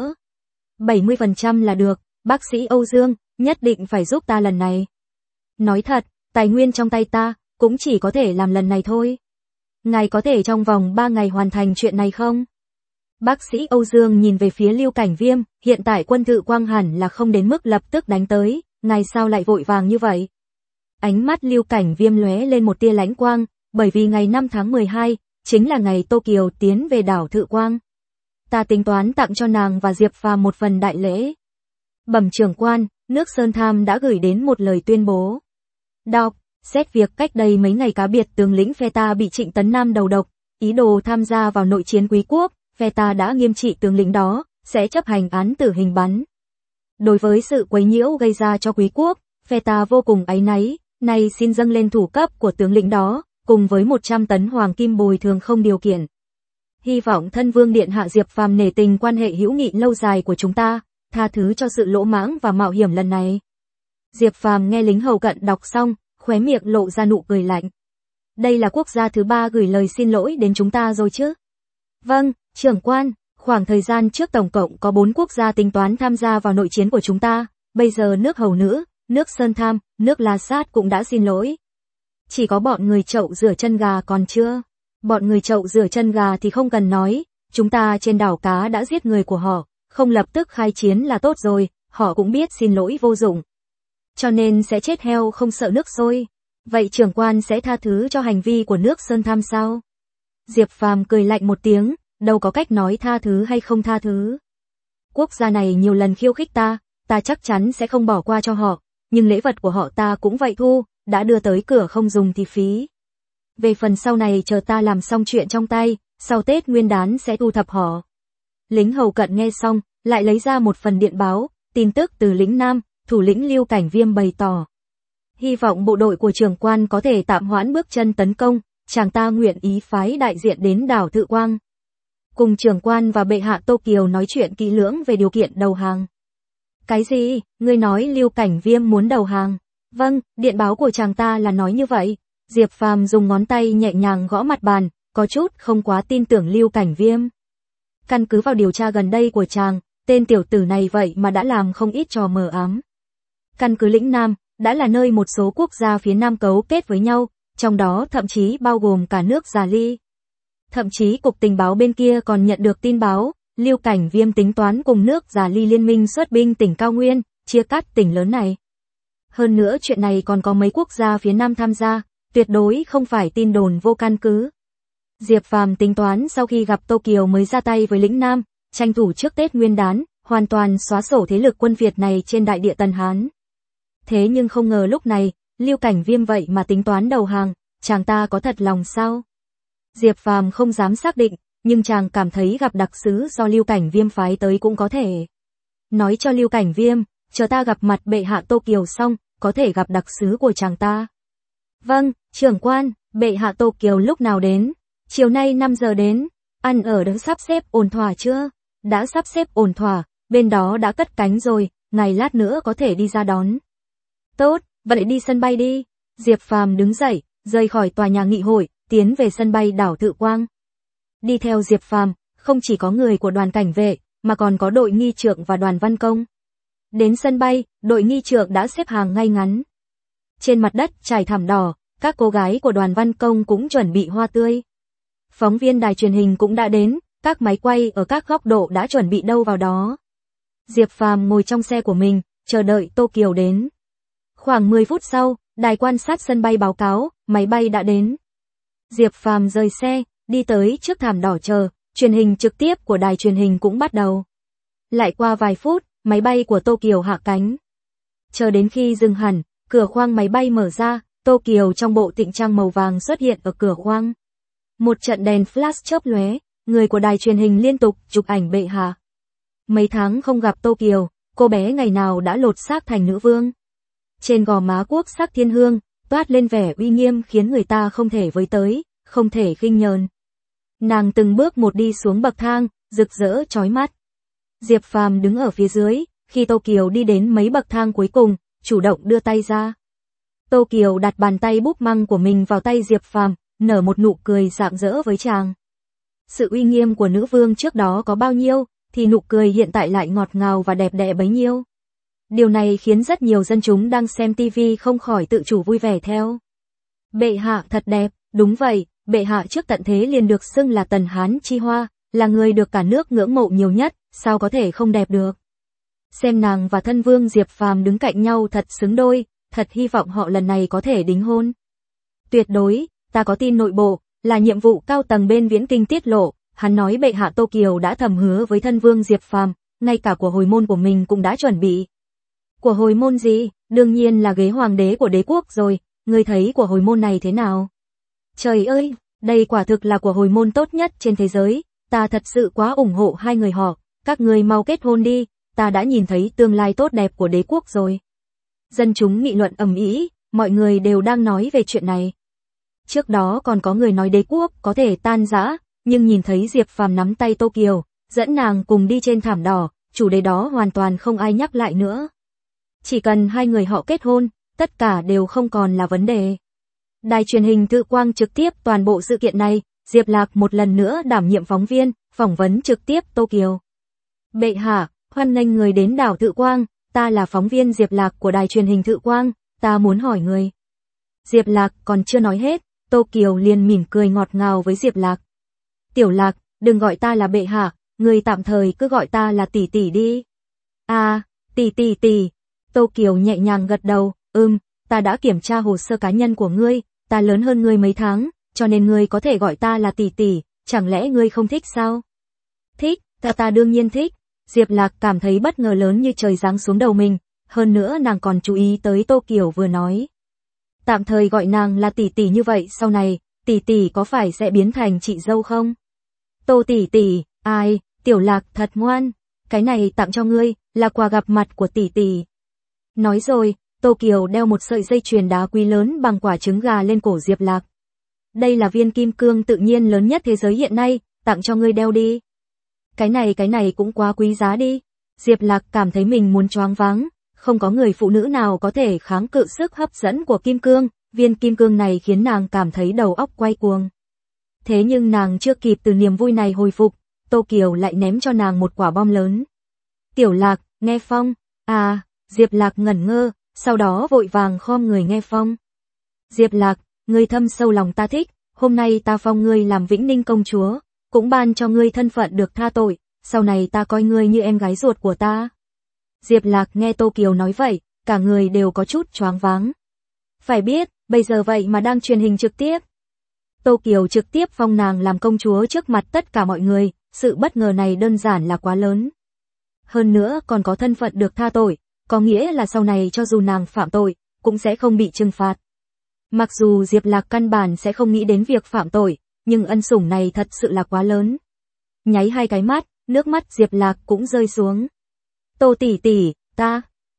70% là được, bác sĩ Âu Dương, nhất định phải giúp ta lần này. Nói thật, tài nguyên trong tay ta, cũng chỉ có thể làm lần này thôi. Ngài có thể trong vòng 3 ngày hoàn thành chuyện này không? Bác sĩ Âu Dương nhìn về phía Lưu Cảnh Viêm, hiện tại quân Thự Quang hẳn là không đến mức lập tức đánh tới, ngài sao lại vội vàng như vậy? Ánh mắt Lưu Cảnh Viêm lóe lên một tia lãnh quang, bởi vì ngày 5 tháng 12, chính là ngày Tô Kiều tiến về đảo Thự Quang. Ta tính toán tặng cho nàng và Diệp Phàm một phần đại lễ. Bẩm trưởng quan, nước Sơn Tham đã gửi đến một lời tuyên bố. Đọc, xét việc cách đây mấy ngày cá biệt tướng lĩnh phe ta bị Trịnh Tấn Nam đầu độc, ý đồ tham gia vào nội chiến quý quốc, phe ta đã nghiêm trị tướng lĩnh đó, sẽ chấp hành án tử hình bắn. Đối với sự quấy nhiễu gây ra cho quý quốc, phe ta vô cùng áy náy, nay xin dâng lên thủ cấp của tướng lĩnh đó, cùng với 100 tấn hoàng kim bồi thường không điều kiện. Hy vọng thân vương điện hạ Diệp Phàm nể tình quan hệ hữu nghị lâu dài của chúng ta, tha thứ cho sự lỗ mãng và mạo hiểm lần này. Diệp Phàm nghe lính hầu cận đọc xong, khóe miệng lộ ra nụ cười lạnh. Đây là quốc gia thứ 3 gửi lời xin lỗi đến chúng ta rồi chứ? Vâng, trưởng quan, khoảng thời gian trước tổng cộng có 4 quốc gia tính toán tham gia vào nội chiến của chúng ta, bây giờ nước Hầu Nữ, nước Sơn Tham, nước La Sát cũng đã xin lỗi. Chỉ có bọn người chậu rửa chân gà còn chưa. Bọn người chậu rửa chân gà thì không cần nói, chúng ta trên đảo cá đã giết người của họ, không lập tức khai chiến là tốt rồi, họ cũng biết xin lỗi vô dụng. Cho nên sẽ chết heo không sợ nước sôi. Vậy trưởng quan sẽ tha thứ cho hành vi của nước Sơn Tham sao? Diệp Phàm cười lạnh một tiếng, đâu có cách nói tha thứ hay không tha thứ. Quốc gia này nhiều lần khiêu khích ta chắc chắn sẽ không bỏ qua cho họ, nhưng lễ vật của họ ta cũng vậy thu, đã đưa tới cửa không dùng thì phí. Về phần sau này chờ ta làm xong chuyện trong tay, sau Tết Nguyên đán sẽ thu thập họ. Lính hầu cận nghe xong, lại lấy ra một phần điện báo, tin tức từ lĩnh Nam, thủ lĩnh Lưu Cảnh Viêm bày tỏ. Hy vọng bộ đội của trưởng quan có thể tạm hoãn bước chân tấn công, chàng ta nguyện ý phái đại diện đến đảo Thự Quang. Cùng trưởng quan và bệ hạ Tô Kiều nói chuyện kỹ lưỡng về điều kiện đầu hàng. Cái gì, ngươi nói Lưu Cảnh Viêm muốn đầu hàng? Vâng, điện báo của chàng ta là nói như vậy. Diệp Phàm dùng ngón tay nhẹ nhàng gõ mặt bàn, có chút không quá tin tưởng Lưu Cảnh Viêm. Căn cứ vào điều tra gần đây của chàng, tên tiểu tử này vậy mà đã làm không ít trò mờ ám. Căn cứ lĩnh Nam, đã là nơi một số quốc gia phía Nam cấu kết với nhau, trong đó thậm chí bao gồm cả nước Già Ly. Thậm chí cục tình báo bên kia còn nhận được tin báo, Lưu Cảnh Viêm tính toán cùng nước Già Ly liên minh xuất binh tỉnh Cao Nguyên, chia cắt tỉnh lớn này. Hơn nữa chuyện này còn có mấy quốc gia phía Nam tham gia, tuyệt đối không phải tin đồn vô căn cứ. Diệp Phàm tính toán sau khi gặp Tô Kiều mới ra tay với lĩnh Nam, tranh thủ trước Tết Nguyên đán, hoàn toàn xóa sổ thế lực quân Việt này trên đại địa Tần Hán. Thế nhưng không ngờ lúc này, Lưu Cảnh Viêm vậy mà tính toán đầu hàng, chàng ta có thật lòng sao? Diệp Phàm không dám xác định, nhưng chàng cảm thấy gặp đặc sứ do Lưu Cảnh Viêm phái tới cũng có thể. Nói cho Lưu Cảnh Viêm, chờ ta gặp mặt bệ hạ Tô Kiều xong, có thể gặp đặc sứ của chàng ta. Vâng, trưởng quan, bệ hạ Tô Kiều lúc nào đến? Chiều nay 5 giờ đến. Ăn ở đã sắp xếp ổn thỏa chưa? Đã sắp xếp ổn thỏa, bên đó đã cất cánh rồi, ngày lát nữa có thể đi ra đón. Tốt, vậy đi sân bay đi. Diệp Phàm đứng dậy, rời khỏi tòa nhà nghị hội, tiến về sân bay đảo Tự Quang. Đi theo Diệp Phàm, không chỉ có người của đoàn cảnh vệ, mà còn có đội nghi trượng và đoàn văn công. Đến sân bay, đội nghi trượng đã xếp hàng ngay ngắn. Trên mặt đất trải thảm đỏ, các cô gái của đoàn văn công cũng chuẩn bị hoa tươi. Phóng viên đài truyền hình cũng đã đến, các máy quay ở các góc độ đã chuẩn bị đâu vào đó. Diệp Phàm ngồi trong xe của mình, chờ đợi Tô Kiều đến. Khoảng 10 phút sau, đài quan sát sân bay báo cáo, máy bay đã đến. Diệp Phàm rời xe, đi tới trước thảm đỏ chờ, truyền hình trực tiếp của đài truyền hình cũng bắt đầu. Lại qua vài phút, máy bay của Tô Kiều hạ cánh. Chờ đến khi dừng hẳn, cửa khoang máy bay mở ra, Tô Kiều trong bộ tịnh trang màu vàng xuất hiện ở cửa khoang. Một trận đèn flash chớp lóe, người của đài truyền hình liên tục chụp ảnh bệ hạ. Mấy tháng không gặp Tô Kiều, cô bé ngày nào đã lột xác thành nữ vương. Trên gò má quốc sắc thiên hương, toát lên vẻ uy nghiêm khiến người ta không thể với tới, không thể khinh nhờn. Nàng từng bước một đi xuống bậc thang, rực rỡ chói mắt. Diệp Phàm đứng ở phía dưới, khi Tô Kiều đi đến mấy bậc thang cuối cùng, chủ động đưa tay ra. Tô Kiều đặt bàn tay búp măng của mình vào tay Diệp Phàm, nở một nụ cười rạng rỡ với chàng. Sự uy nghiêm của nữ vương trước đó có bao nhiêu, thì nụ cười hiện tại lại ngọt ngào và đẹp đẽ bấy nhiêu. Điều này khiến rất nhiều dân chúng đang xem TV không khỏi tự chủ vui vẻ theo. Bệ hạ thật đẹp, đúng vậy, bệ hạ trước tận thế liền được xưng là Tần Hán chi hoa, là người được cả nước ngưỡng mộ nhiều nhất, sao có thể không đẹp được. Xem nàng và thân vương Diệp Phàm đứng cạnh nhau thật xứng đôi, thật hy vọng họ lần này có thể đính hôn. Tuyệt đối, ta có tin nội bộ, là nhiệm vụ cao tầng bên Viễn Kinh tiết lộ, hắn nói bệ hạ Tô Kiều đã thầm hứa với thân vương Diệp Phàm, ngay cả của hồi môn của mình cũng đã chuẩn bị. Của hồi môn gì? Đương nhiên là ghế hoàng đế của đế quốc rồi, ngươi thấy của hồi môn này thế nào? Trời ơi, đây quả thực là của hồi môn tốt nhất trên thế giới, ta thật sự quá ủng hộ hai người họ, các ngươi mau kết hôn đi, ta đã nhìn thấy tương lai tốt đẹp của đế quốc rồi. Dân chúng nghị luận ầm ĩ, mọi người đều đang nói về chuyện này. Trước đó còn có người nói đế quốc có thể tan rã, nhưng nhìn thấy Diệp Phàm nắm tay Tô Kiều, dẫn nàng cùng đi trên thảm đỏ, chủ đề đó hoàn toàn không ai nhắc lại nữa. Chỉ cần hai người họ kết hôn, tất cả đều không còn là vấn đề. Đài truyền hình Tự Quang trực tiếp toàn bộ sự kiện này, Diệp Lạc một lần nữa đảm nhiệm phóng viên, phỏng vấn trực tiếp Tô Kiều. Bệ hạ, hoan nghênh người đến đảo Tự Quang, ta là phóng viên Diệp Lạc của đài truyền hình Tự Quang, ta muốn hỏi người. Diệp Lạc còn chưa nói hết, Tô Kiều liền mỉm cười ngọt ngào với Diệp Lạc. Tiểu Lạc, đừng gọi ta là bệ hạ, người tạm thời cứ gọi ta là tỷ tỷ đi. À, tỷ. Tô Kiều nhẹ nhàng gật đầu, ta đã kiểm tra hồ sơ cá nhân của ngươi, ta lớn hơn ngươi mấy tháng, cho nên ngươi có thể gọi ta là tỷ, chẳng lẽ ngươi không thích sao? Thích, ta đương nhiên thích. Diệp Lạc cảm thấy bất ngờ lớn như trời giáng xuống đầu mình, hơn nữa nàng còn chú ý tới Tô Kiều vừa nói. Tạm thời gọi nàng là tỷ như vậy sau này, tỷ có phải sẽ biến thành chị dâu không? Tô tỷ, ai, Tiểu Lạc thật ngoan, cái này tặng cho ngươi, là quà gặp mặt của tỷ. Nói rồi, Tô Kiều đeo một sợi dây chuyền đá quý lớn bằng quả trứng gà lên cổ Diệp Lạc. Đây là viên kim cương tự nhiên lớn nhất thế giới hiện nay, tặng cho ngươi đeo đi. Cái này cũng quá quý giá đi. Diệp Lạc cảm thấy mình muốn choáng váng, không có người phụ nữ nào có thể kháng cự sức hấp dẫn của kim cương, viên kim cương này khiến nàng cảm thấy đầu óc quay cuồng. Thế nhưng nàng chưa kịp từ niềm vui này hồi phục, Tô Kiều lại ném cho nàng một quả bom lớn. Tiểu Lạc, nghe phong. À, Diệp Lạc ngẩn ngơ, sau đó vội vàng khom người nghe phong. Diệp Lạc, ngươi thâm sâu lòng ta thích, hôm nay ta phong ngươi làm Vĩnh Ninh công chúa, cũng ban cho ngươi thân phận được tha tội, sau này ta coi ngươi như em gái ruột của ta. Diệp Lạc nghe Tô Kiều nói vậy, cả người đều có chút choáng váng. Phải biết, bây giờ vậy mà đang truyền hình trực tiếp. Tô Kiều trực tiếp phong nàng làm công chúa trước mặt tất cả mọi người, sự bất ngờ này đơn giản là quá lớn. Hơn nữa còn có thân phận được tha tội, có nghĩa là sau này cho dù nàng phạm tội, cũng sẽ không bị trừng phạt. Mặc dù Diệp Lạc căn bản sẽ không nghĩ đến việc phạm tội, nhưng ân sủng này thật sự là quá lớn. Nháy hai cái mắt, nước mắt Diệp Lạc cũng rơi xuống. Tô tỷ,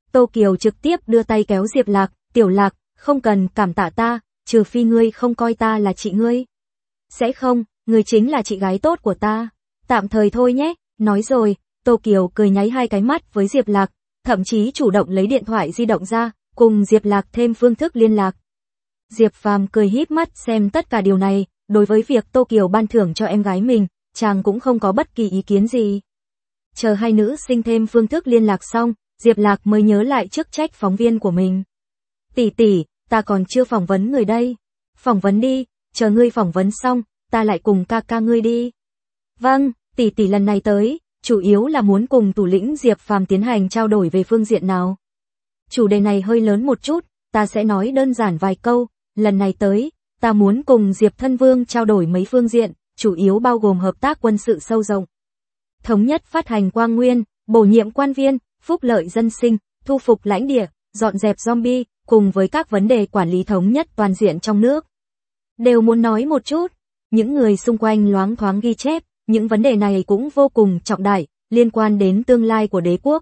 Tô Kiều trực tiếp đưa tay kéo Diệp Lạc, Tiểu Lạc, không cần cảm tạ ta, trừ phi ngươi không coi ta là chị ngươi. Sẽ không, ngươi chính là chị gái tốt của ta. Tạm thời thôi nhé, nói rồi, Tô Kiều cười nháy hai cái mắt với Diệp Lạc, thậm chí chủ động lấy điện thoại di động ra, cùng Diệp Lạc thêm phương thức liên lạc. Diệp Phàm cười híp mắt xem tất cả điều này, đối với việc Tô Kiều ban thưởng cho em gái mình, chàng cũng không có bất kỳ ý kiến gì. Chờ hai nữ sinh thêm phương thức liên lạc xong, Diệp Lạc mới nhớ lại chức trách phóng viên của mình. Tỷ tỷ, ta còn chưa phỏng vấn người đây. Phỏng vấn đi, chờ ngươi phỏng vấn xong, ta lại cùng ca ca ngươi đi. Vâng, tỷ tỷ lần này tới, chủ yếu là muốn cùng thủ lĩnh Diệp Phàm tiến hành trao đổi về phương diện nào. Chủ đề này hơi lớn một chút, ta sẽ nói đơn giản vài câu, lần này tới, ta muốn cùng Diệp Thân Vương trao đổi mấy phương diện, chủ yếu bao gồm hợp tác quân sự sâu rộng. Thống nhất phát hành quang nguyên, bổ nhiệm quan viên, phúc lợi dân sinh, thu phục lãnh địa, dọn dẹp zombie, cùng với các vấn đề quản lý thống nhất toàn diện trong nước. Đều muốn nói một chút, những người xung quanh loáng thoáng ghi chép, những vấn đề này cũng vô cùng trọng đại, liên quan đến tương lai của đế quốc.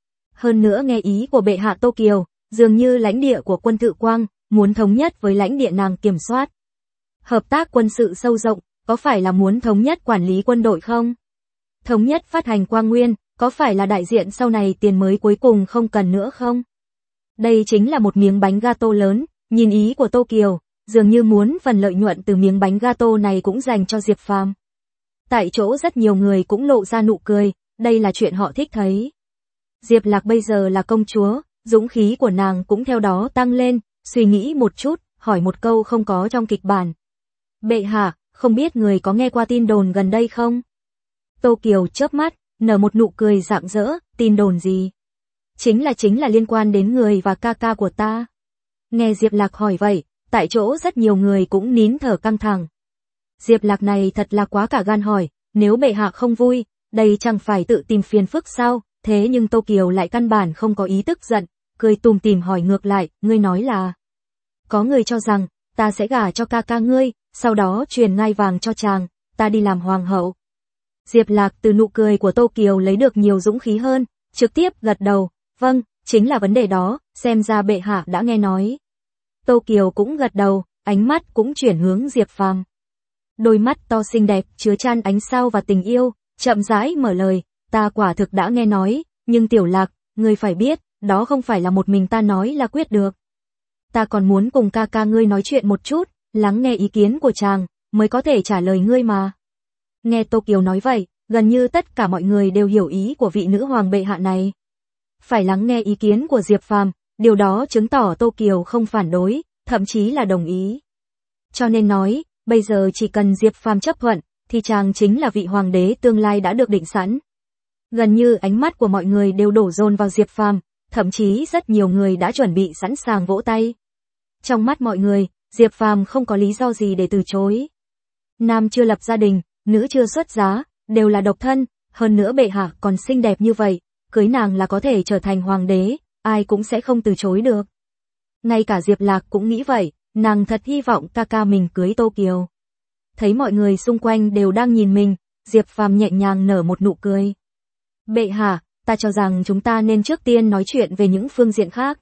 Hơn nữa nghe ý của bệ hạ Tô Kiều, dường như lãnh địa của quân Tự Quang, muốn thống nhất với lãnh địa nàng kiểm soát. Hợp tác quân sự sâu rộng, có phải là muốn thống nhất quản lý quân đội không? Thống nhất phát hành quang nguyên, có phải là đại diện sau này tiền mới cuối cùng không cần nữa không? Đây chính là một miếng bánh gato lớn, nhìn ý của Tô Kiều, dường như muốn phần lợi nhuận từ miếng bánh gato này cũng dành cho Diệp Phàm. Tại chỗ rất nhiều người cũng lộ ra nụ cười, đây là chuyện họ thích thấy. Diệp Lạc bây giờ là công chúa, dũng khí của nàng cũng theo đó tăng lên, suy nghĩ một chút, hỏi một câu không có trong kịch bản. Bệ hạ, không biết người có nghe qua tin đồn gần đây không? Tô Kiều chớp mắt, nở một nụ cười rạng rỡ, tin đồn gì? Chính là liên quan đến người và ca ca của ta. Nghe Diệp Lạc hỏi vậy, tại chỗ rất nhiều người cũng nín thở căng thẳng. Diệp Lạc này thật là quá cả gan hỏi, nếu bệ hạ không vui, đây chẳng phải tự tìm phiền phức sao? Thế nhưng Tô Kiều lại căn bản không có ý tức giận, cười tủm tỉm hỏi ngược lại, ngươi nói là... Có người cho rằng, ta sẽ gả cho ca ca ngươi, sau đó truyền ngai vàng cho chàng, ta đi làm hoàng hậu. Diệp Lạc từ nụ cười của Tô Kiều lấy được nhiều dũng khí hơn, trực tiếp gật đầu, vâng, chính là vấn đề đó, xem ra bệ hạ đã nghe nói. Tô Kiều cũng gật đầu, ánh mắt cũng chuyển hướng Diệp Phàm. Đôi mắt to xinh đẹp, chứa chan ánh sao và tình yêu, chậm rãi mở lời, ta quả thực đã nghe nói, nhưng Tiểu Lạc, ngươi phải biết, đó không phải là một mình ta nói là quyết được. Ta còn muốn cùng ca ca ngươi nói chuyện một chút, lắng nghe ý kiến của chàng, mới có thể trả lời ngươi mà. Nghe Tô Kiều nói vậy, gần như tất cả mọi người đều hiểu ý của vị nữ hoàng bệ hạ này. Phải lắng nghe ý kiến của Diệp Phàm, điều đó chứng tỏ Tô Kiều không phản đối, thậm chí là đồng ý. Cho nên nói, bây giờ chỉ cần Diệp Phàm chấp thuận, thì chàng chính là vị hoàng đế tương lai đã được định sẵn. Gần như ánh mắt của mọi người đều đổ dồn vào Diệp Phàm, thậm chí rất nhiều người đã chuẩn bị sẵn sàng vỗ tay. Trong mắt mọi người, Diệp Phàm không có lý do gì để từ chối. Nam chưa lập gia đình, nữ chưa xuất giá, đều là độc thân, hơn nữa bệ hạ còn xinh đẹp như vậy, cưới nàng là có thể trở thành hoàng đế, ai cũng sẽ không từ chối được. Ngay cả Diệp Lạc cũng nghĩ vậy, nàng thật hy vọng ca ca mình cưới Tô Kiều. Thấy mọi người xung quanh đều đang nhìn mình, Diệp Phàm nhẹ nhàng nở một nụ cười. Bệ hạ, ta cho rằng chúng ta nên trước tiên nói chuyện về những phương diện khác.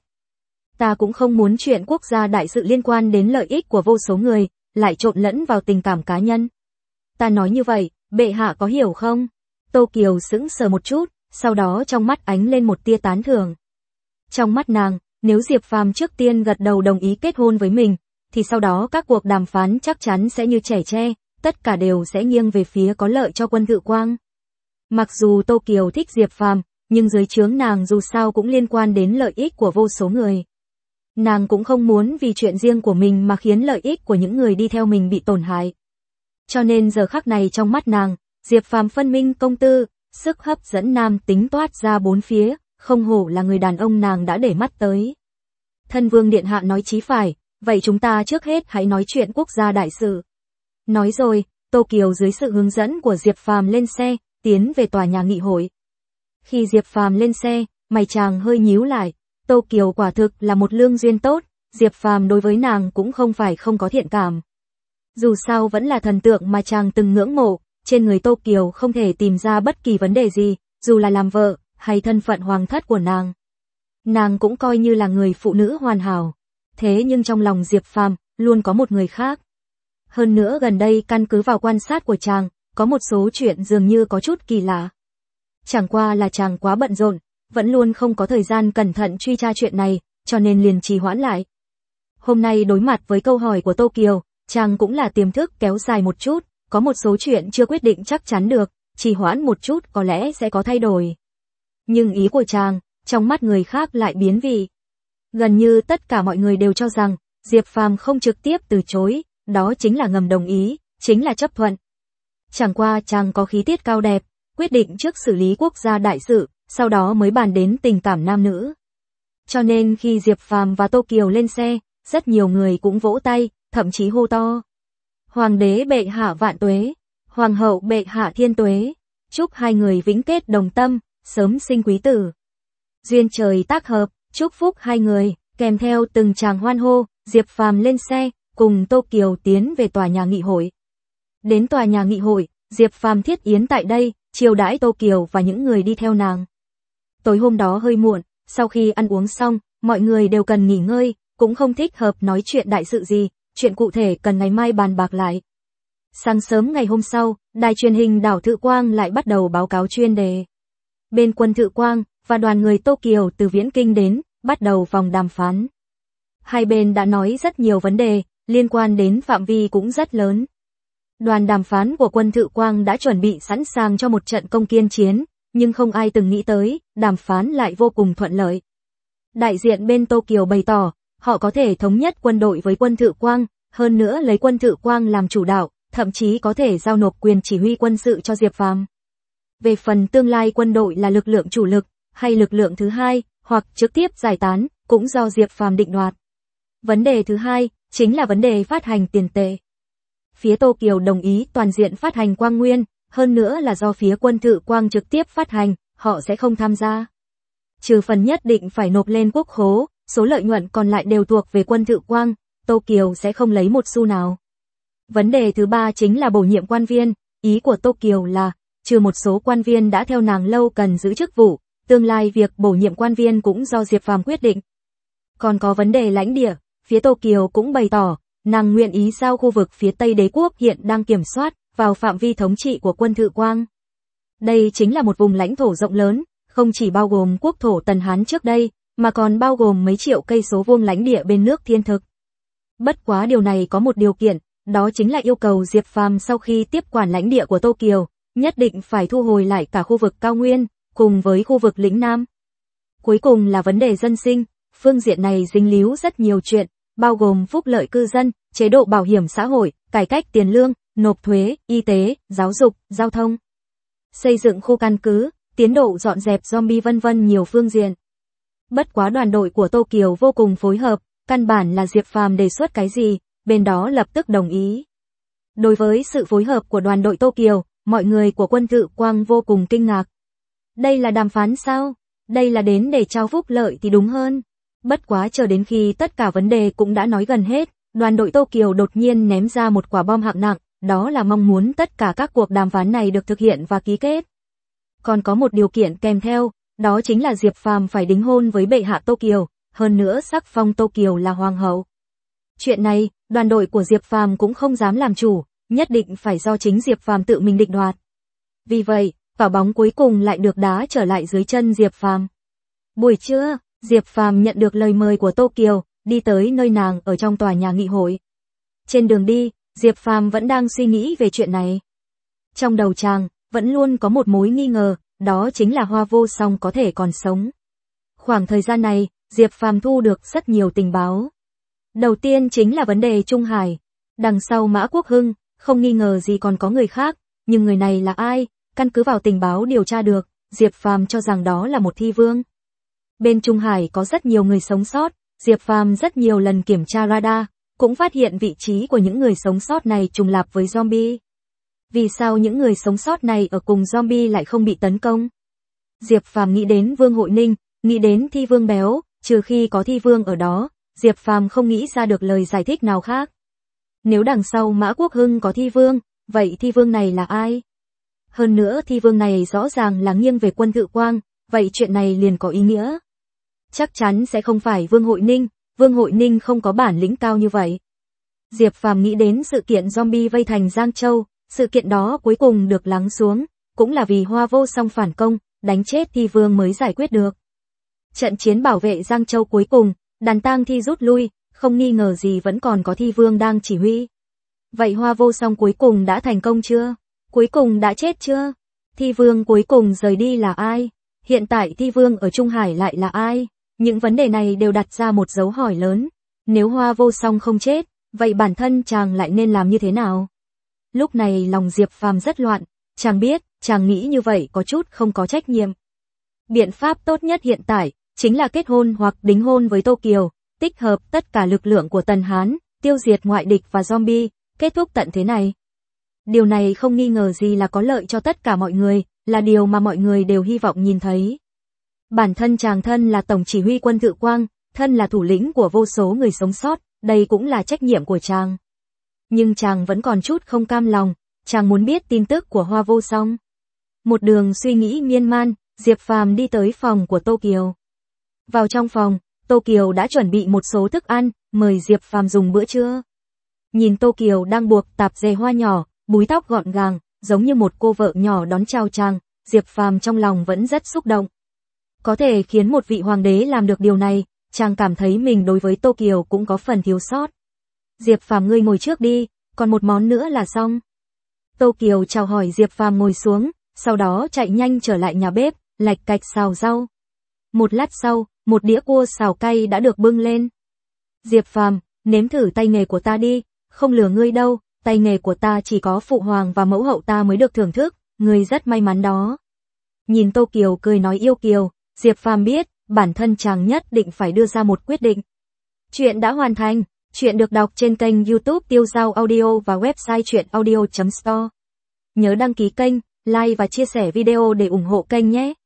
Ta cũng không muốn chuyện quốc gia đại sự liên quan đến lợi ích của vô số người, lại trộn lẫn vào tình cảm cá nhân. Ta nói như vậy, bệ hạ có hiểu không? Tô Kiều sững sờ một chút, sau đó trong mắt ánh lên một tia tán thưởng. Trong mắt nàng, nếu Diệp Phàm trước tiên gật đầu đồng ý kết hôn với mình, thì sau đó các cuộc đàm phán chắc chắn sẽ như chẻ tre, tất cả đều sẽ nghiêng về phía có lợi cho quân Tự Quang. Mặc dù Tô Kiều thích Diệp Phàm, nhưng dưới trướng nàng dù sao cũng liên quan đến lợi ích của vô số người. Nàng cũng không muốn vì chuyện riêng của mình mà khiến lợi ích của những người đi theo mình bị tổn hại. Cho nên giờ khắc này trong mắt nàng, Diệp Phàm phân minh công tư, sức hấp dẫn nam tính toát ra bốn phía, không hổ là người đàn ông nàng đã để mắt tới. Thân vương điện hạ nói chí phải, vậy chúng ta trước hết hãy nói chuyện quốc gia đại sự. Nói rồi, Tô Kiều dưới sự hướng dẫn của Diệp Phàm lên xe, tiến về tòa nhà nghị hội. Khi Diệp Phàm lên xe, mày chàng hơi nhíu lại, Tô Kiều quả thực là một lương duyên tốt, Diệp Phàm đối với nàng cũng không phải không có thiện cảm. Dù sao vẫn là thần tượng mà chàng từng ngưỡng mộ, trên người Tô Kiều không thể tìm ra bất kỳ vấn đề gì, dù là làm vợ, hay thân phận hoàng thất của nàng. Nàng cũng coi như là người phụ nữ hoàn hảo. Thế nhưng trong lòng Diệp Phàm luôn có một người khác. Hơn nữa gần đây căn cứ vào quan sát của chàng, có một số chuyện dường như có chút kỳ lạ. Chẳng qua là chàng quá bận rộn, vẫn luôn không có thời gian cẩn thận truy tra chuyện này, cho nên liền trì hoãn lại. Hôm nay đối mặt với câu hỏi của Tô Kiều, chàng cũng là tiềm thức kéo dài một chút, có một số chuyện chưa quyết định chắc chắn được, trì hoãn một chút có lẽ sẽ có thay đổi. Nhưng ý của chàng, trong mắt người khác lại biến vị. Gần như tất cả mọi người đều cho rằng, Diệp Phàm không trực tiếp từ chối, đó chính là ngầm đồng ý, chính là chấp thuận. Chẳng qua chàng có khí tiết cao đẹp, quyết định trước xử lý quốc gia đại sự, sau đó mới bàn đến tình cảm nam nữ. Cho nên khi Diệp Phàm và Tô Kiều lên xe, rất nhiều người cũng vỗ tay, thậm chí hô to. Hoàng đế bệ hạ vạn tuế, hoàng hậu bệ hạ thiên tuế, chúc hai người vĩnh kết đồng tâm, sớm sinh quý tử. Duyên trời tác hợp, chúc phúc hai người, kèm theo từng tràng hoan hô, Diệp Phàm lên xe, cùng Tô Kiều tiến về tòa nhà nghị hội. Đến tòa nhà nghị hội, Diệp Phàm thiết yến tại đây, chiêu đãi Tô Kiều và những người đi theo nàng. Tối hôm đó hơi muộn, sau khi ăn uống xong, mọi người đều cần nghỉ ngơi, cũng không thích hợp nói chuyện đại sự gì, chuyện cụ thể cần ngày mai bàn bạc lại. Sáng sớm ngày hôm sau, đài truyền hình đảo Thự Quang lại bắt đầu báo cáo chuyên đề. Bên quân Thự Quang và đoàn người Tô Kiều từ Viễn Kinh đến, bắt đầu vòng đàm phán. Hai bên đã nói rất nhiều vấn đề, liên quan đến phạm vi cũng rất lớn. Đoàn đàm phán của quân Thự Quang đã chuẩn bị sẵn sàng cho một trận công kiên chiến, nhưng không ai từng nghĩ tới, đàm phán lại vô cùng thuận lợi. Đại diện bên Tô Kiều bày tỏ, họ có thể thống nhất quân đội với quân Thự Quang, hơn nữa lấy quân Thự Quang làm chủ đạo, thậm chí có thể giao nộp quyền chỉ huy quân sự cho Diệp Phàm. Về phần tương lai quân đội là lực lượng chủ lực, hay lực lượng thứ hai, hoặc trực tiếp giải tán, cũng do Diệp Phàm định đoạt. Vấn đề thứ hai, chính là vấn đề phát hành tiền tệ. Phía Tô Kiều đồng ý toàn diện phát hành Quang Nguyên, hơn nữa là do phía quân Thự Quang trực tiếp phát hành, họ sẽ không tham gia. Trừ phần nhất định phải nộp lên quốc khố, số lợi nhuận còn lại đều thuộc về quân Thự Quang, Tô Kiều sẽ không lấy một xu nào. Vấn đề thứ ba chính là bổ nhiệm quan viên, ý của Tô Kiều là, trừ một số quan viên đã theo nàng lâu cần giữ chức vụ, tương lai việc bổ nhiệm quan viên cũng do Diệp Phàm quyết định. Còn có vấn đề lãnh địa, phía Tô Kiều cũng bày tỏ, nàng nguyện ý giao khu vực phía Tây Đế quốc hiện đang kiểm soát, vào phạm vi thống trị của quân Thự Quang. Đây chính là một vùng lãnh thổ rộng lớn, không chỉ bao gồm quốc thổ Tần Hán trước đây, mà còn bao gồm mấy triệu cây số vuông lãnh địa bên nước Thiên Thực. Bất quá điều này có một điều kiện, đó chính là yêu cầu Diệp Phàm sau khi tiếp quản lãnh địa của Tô Kiều, nhất định phải thu hồi lại cả khu vực cao nguyên, cùng với khu vực lĩnh Nam. Cuối cùng là vấn đề dân sinh, phương diện này dính líu rất nhiều chuyện, bao gồm phúc lợi cư dân, chế độ bảo hiểm xã hội, cải cách tiền lương, nộp thuế, y tế, giáo dục, giao thông, xây dựng khu căn cứ, tiến độ dọn dẹp zombie vân vân nhiều phương diện. Bất quá đoàn đội của Tô Kiều vô cùng phối hợp, căn bản là Diệp Phàm đề xuất cái gì, bên đó lập tức đồng ý. Đối với sự phối hợp của đoàn đội Tô Kiều, mọi người của quân Thự Quang vô cùng kinh ngạc. Đây là đàm phán sao? Đây là đến để trao phúc lợi thì đúng hơn. Bất quá chờ đến khi tất cả vấn đề cũng đã nói gần hết, đoàn đội Tô Kiều đột nhiên ném ra một quả bom hạng nặng, đó là mong muốn tất cả các cuộc đàm phán này được thực hiện và ký kết. Còn có một điều kiện kèm theo, đó chính là Diệp Phàm phải đính hôn với bệ hạ Tô Kiều, hơn nữa sắc phong Tô Kiều là hoàng hậu. Chuyện này, đoàn đội của Diệp Phàm cũng không dám làm chủ, nhất định phải do chính Diệp Phàm tự mình định đoạt. Vì vậy, quả bóng cuối cùng lại được đá trở lại dưới chân Diệp Phàm. Buổi trưa, Diệp Phàm nhận được lời mời của Tô Kiều, đi tới nơi nàng ở trong tòa nhà nghị hội. Trên đường đi, Diệp Phàm vẫn đang suy nghĩ về chuyện này. Trong đầu chàng, vẫn luôn có một mối nghi ngờ, đó chính là Hoa Vô Song có thể còn sống. Khoảng thời gian này, Diệp Phàm thu được rất nhiều tình báo. Đầu tiên chính là vấn đề Trung Hải. Đằng sau Mã Quốc Hưng, không nghi ngờ gì còn có người khác, nhưng người này là ai? Căn cứ vào tình báo điều tra được, Diệp Phàm cho rằng đó là một thi vương. Bên Trung Hải có rất nhiều người sống sót, Diệp Phàm rất nhiều lần kiểm tra radar, cũng phát hiện vị trí của những người sống sót này trùng lặp với zombie. Vì sao những người sống sót này ở cùng zombie lại không bị tấn công? Diệp Phàm nghĩ đến Vương Hội Ninh, nghĩ đến thi vương béo, trừ khi có thi vương ở đó, Diệp Phàm không nghĩ ra được lời giải thích nào khác. Nếu đằng sau Mã Quốc Hưng có thi vương, vậy thi vương này là ai? Hơn nữa thi vương này rõ ràng là nghiêng về quân Thự Quang, vậy chuyện này liền có ý nghĩa. chắc chắn sẽ không phải Vương Hội Ninh không có bản lĩnh cao như vậy. Diệp Phàm nghĩ đến sự kiện zombie vây thành Giang Châu, sự kiện đó cuối cùng được lắng xuống, cũng là vì Hoa Vô Song phản công, đánh chết Thi Vương mới giải quyết được. Trận chiến bảo vệ Giang Châu cuối cùng, đàn tang thi rút lui, không nghi ngờ gì vẫn còn có Thi Vương đang chỉ huy. Vậy Hoa Vô Song cuối cùng đã thành công chưa? Cuối cùng đã chết chưa? Thi Vương cuối cùng rời đi là ai? Hiện tại Thi Vương ở Trung Hải lại là ai? Những vấn đề này đều đặt ra một dấu hỏi lớn. Nếu Hoa Vô Song không chết, vậy bản thân chàng lại nên làm như thế nào? Lúc này lòng Diệp Phàm rất loạn, chàng biết, chàng nghĩ như vậy có chút không có trách nhiệm. Biện pháp tốt nhất hiện tại, chính là kết hôn hoặc đính hôn với Tô Kiều, tích hợp tất cả lực lượng của Tần Hán, tiêu diệt ngoại địch và zombie, kết thúc tận thế này. Điều này không nghi ngờ gì là có lợi cho tất cả mọi người, là điều mà mọi người đều hy vọng nhìn thấy. Bản thân chàng thân là tổng chỉ huy quân Thự Quang, thân là thủ lĩnh của vô số người sống sót, đây cũng là trách nhiệm của chàng. Nhưng chàng vẫn còn chút không cam lòng, chàng muốn biết tin tức của Hoa Vô Song. Một đường suy nghĩ miên man, Diệp Phàm đi tới phòng của Tô Kiều. Vào trong phòng, Tô Kiều đã chuẩn bị một số thức ăn, mời Diệp Phàm dùng bữa trưa. Nhìn Tô Kiều đang buộc tạp dề hoa nhỏ, búi tóc gọn gàng, giống như một cô vợ nhỏ đón chào chàng, Diệp Phàm trong lòng vẫn rất xúc động. Có thể khiến một vị hoàng đế làm được điều này, chàng cảm thấy mình đối với Tô Kiều cũng có phần thiếu sót. Diệp Phàm ngươi ngồi trước đi, còn một món nữa là xong. Tô Kiều chào hỏi Diệp Phàm ngồi xuống, sau đó chạy nhanh trở lại nhà bếp, lạch cạch xào rau. Một lát sau, một đĩa cua xào cay đã được bưng lên. Diệp Phàm, nếm thử tay nghề của ta đi, không lừa ngươi đâu, tay nghề của ta chỉ có phụ hoàng và mẫu hậu ta mới được thưởng thức, ngươi rất may mắn đó. Nhìn Tô Kiều cười nói yêu kiều, Diệp Phàm biết, bản thân chàng nhất định phải đưa ra một quyết định. Chuyện đã hoàn thành, chuyện được đọc trên kênh YouTube Tiêu Dao Audio và website chuyenaudio.store. Nhớ đăng ký kênh, like và chia sẻ video để ủng hộ kênh nhé.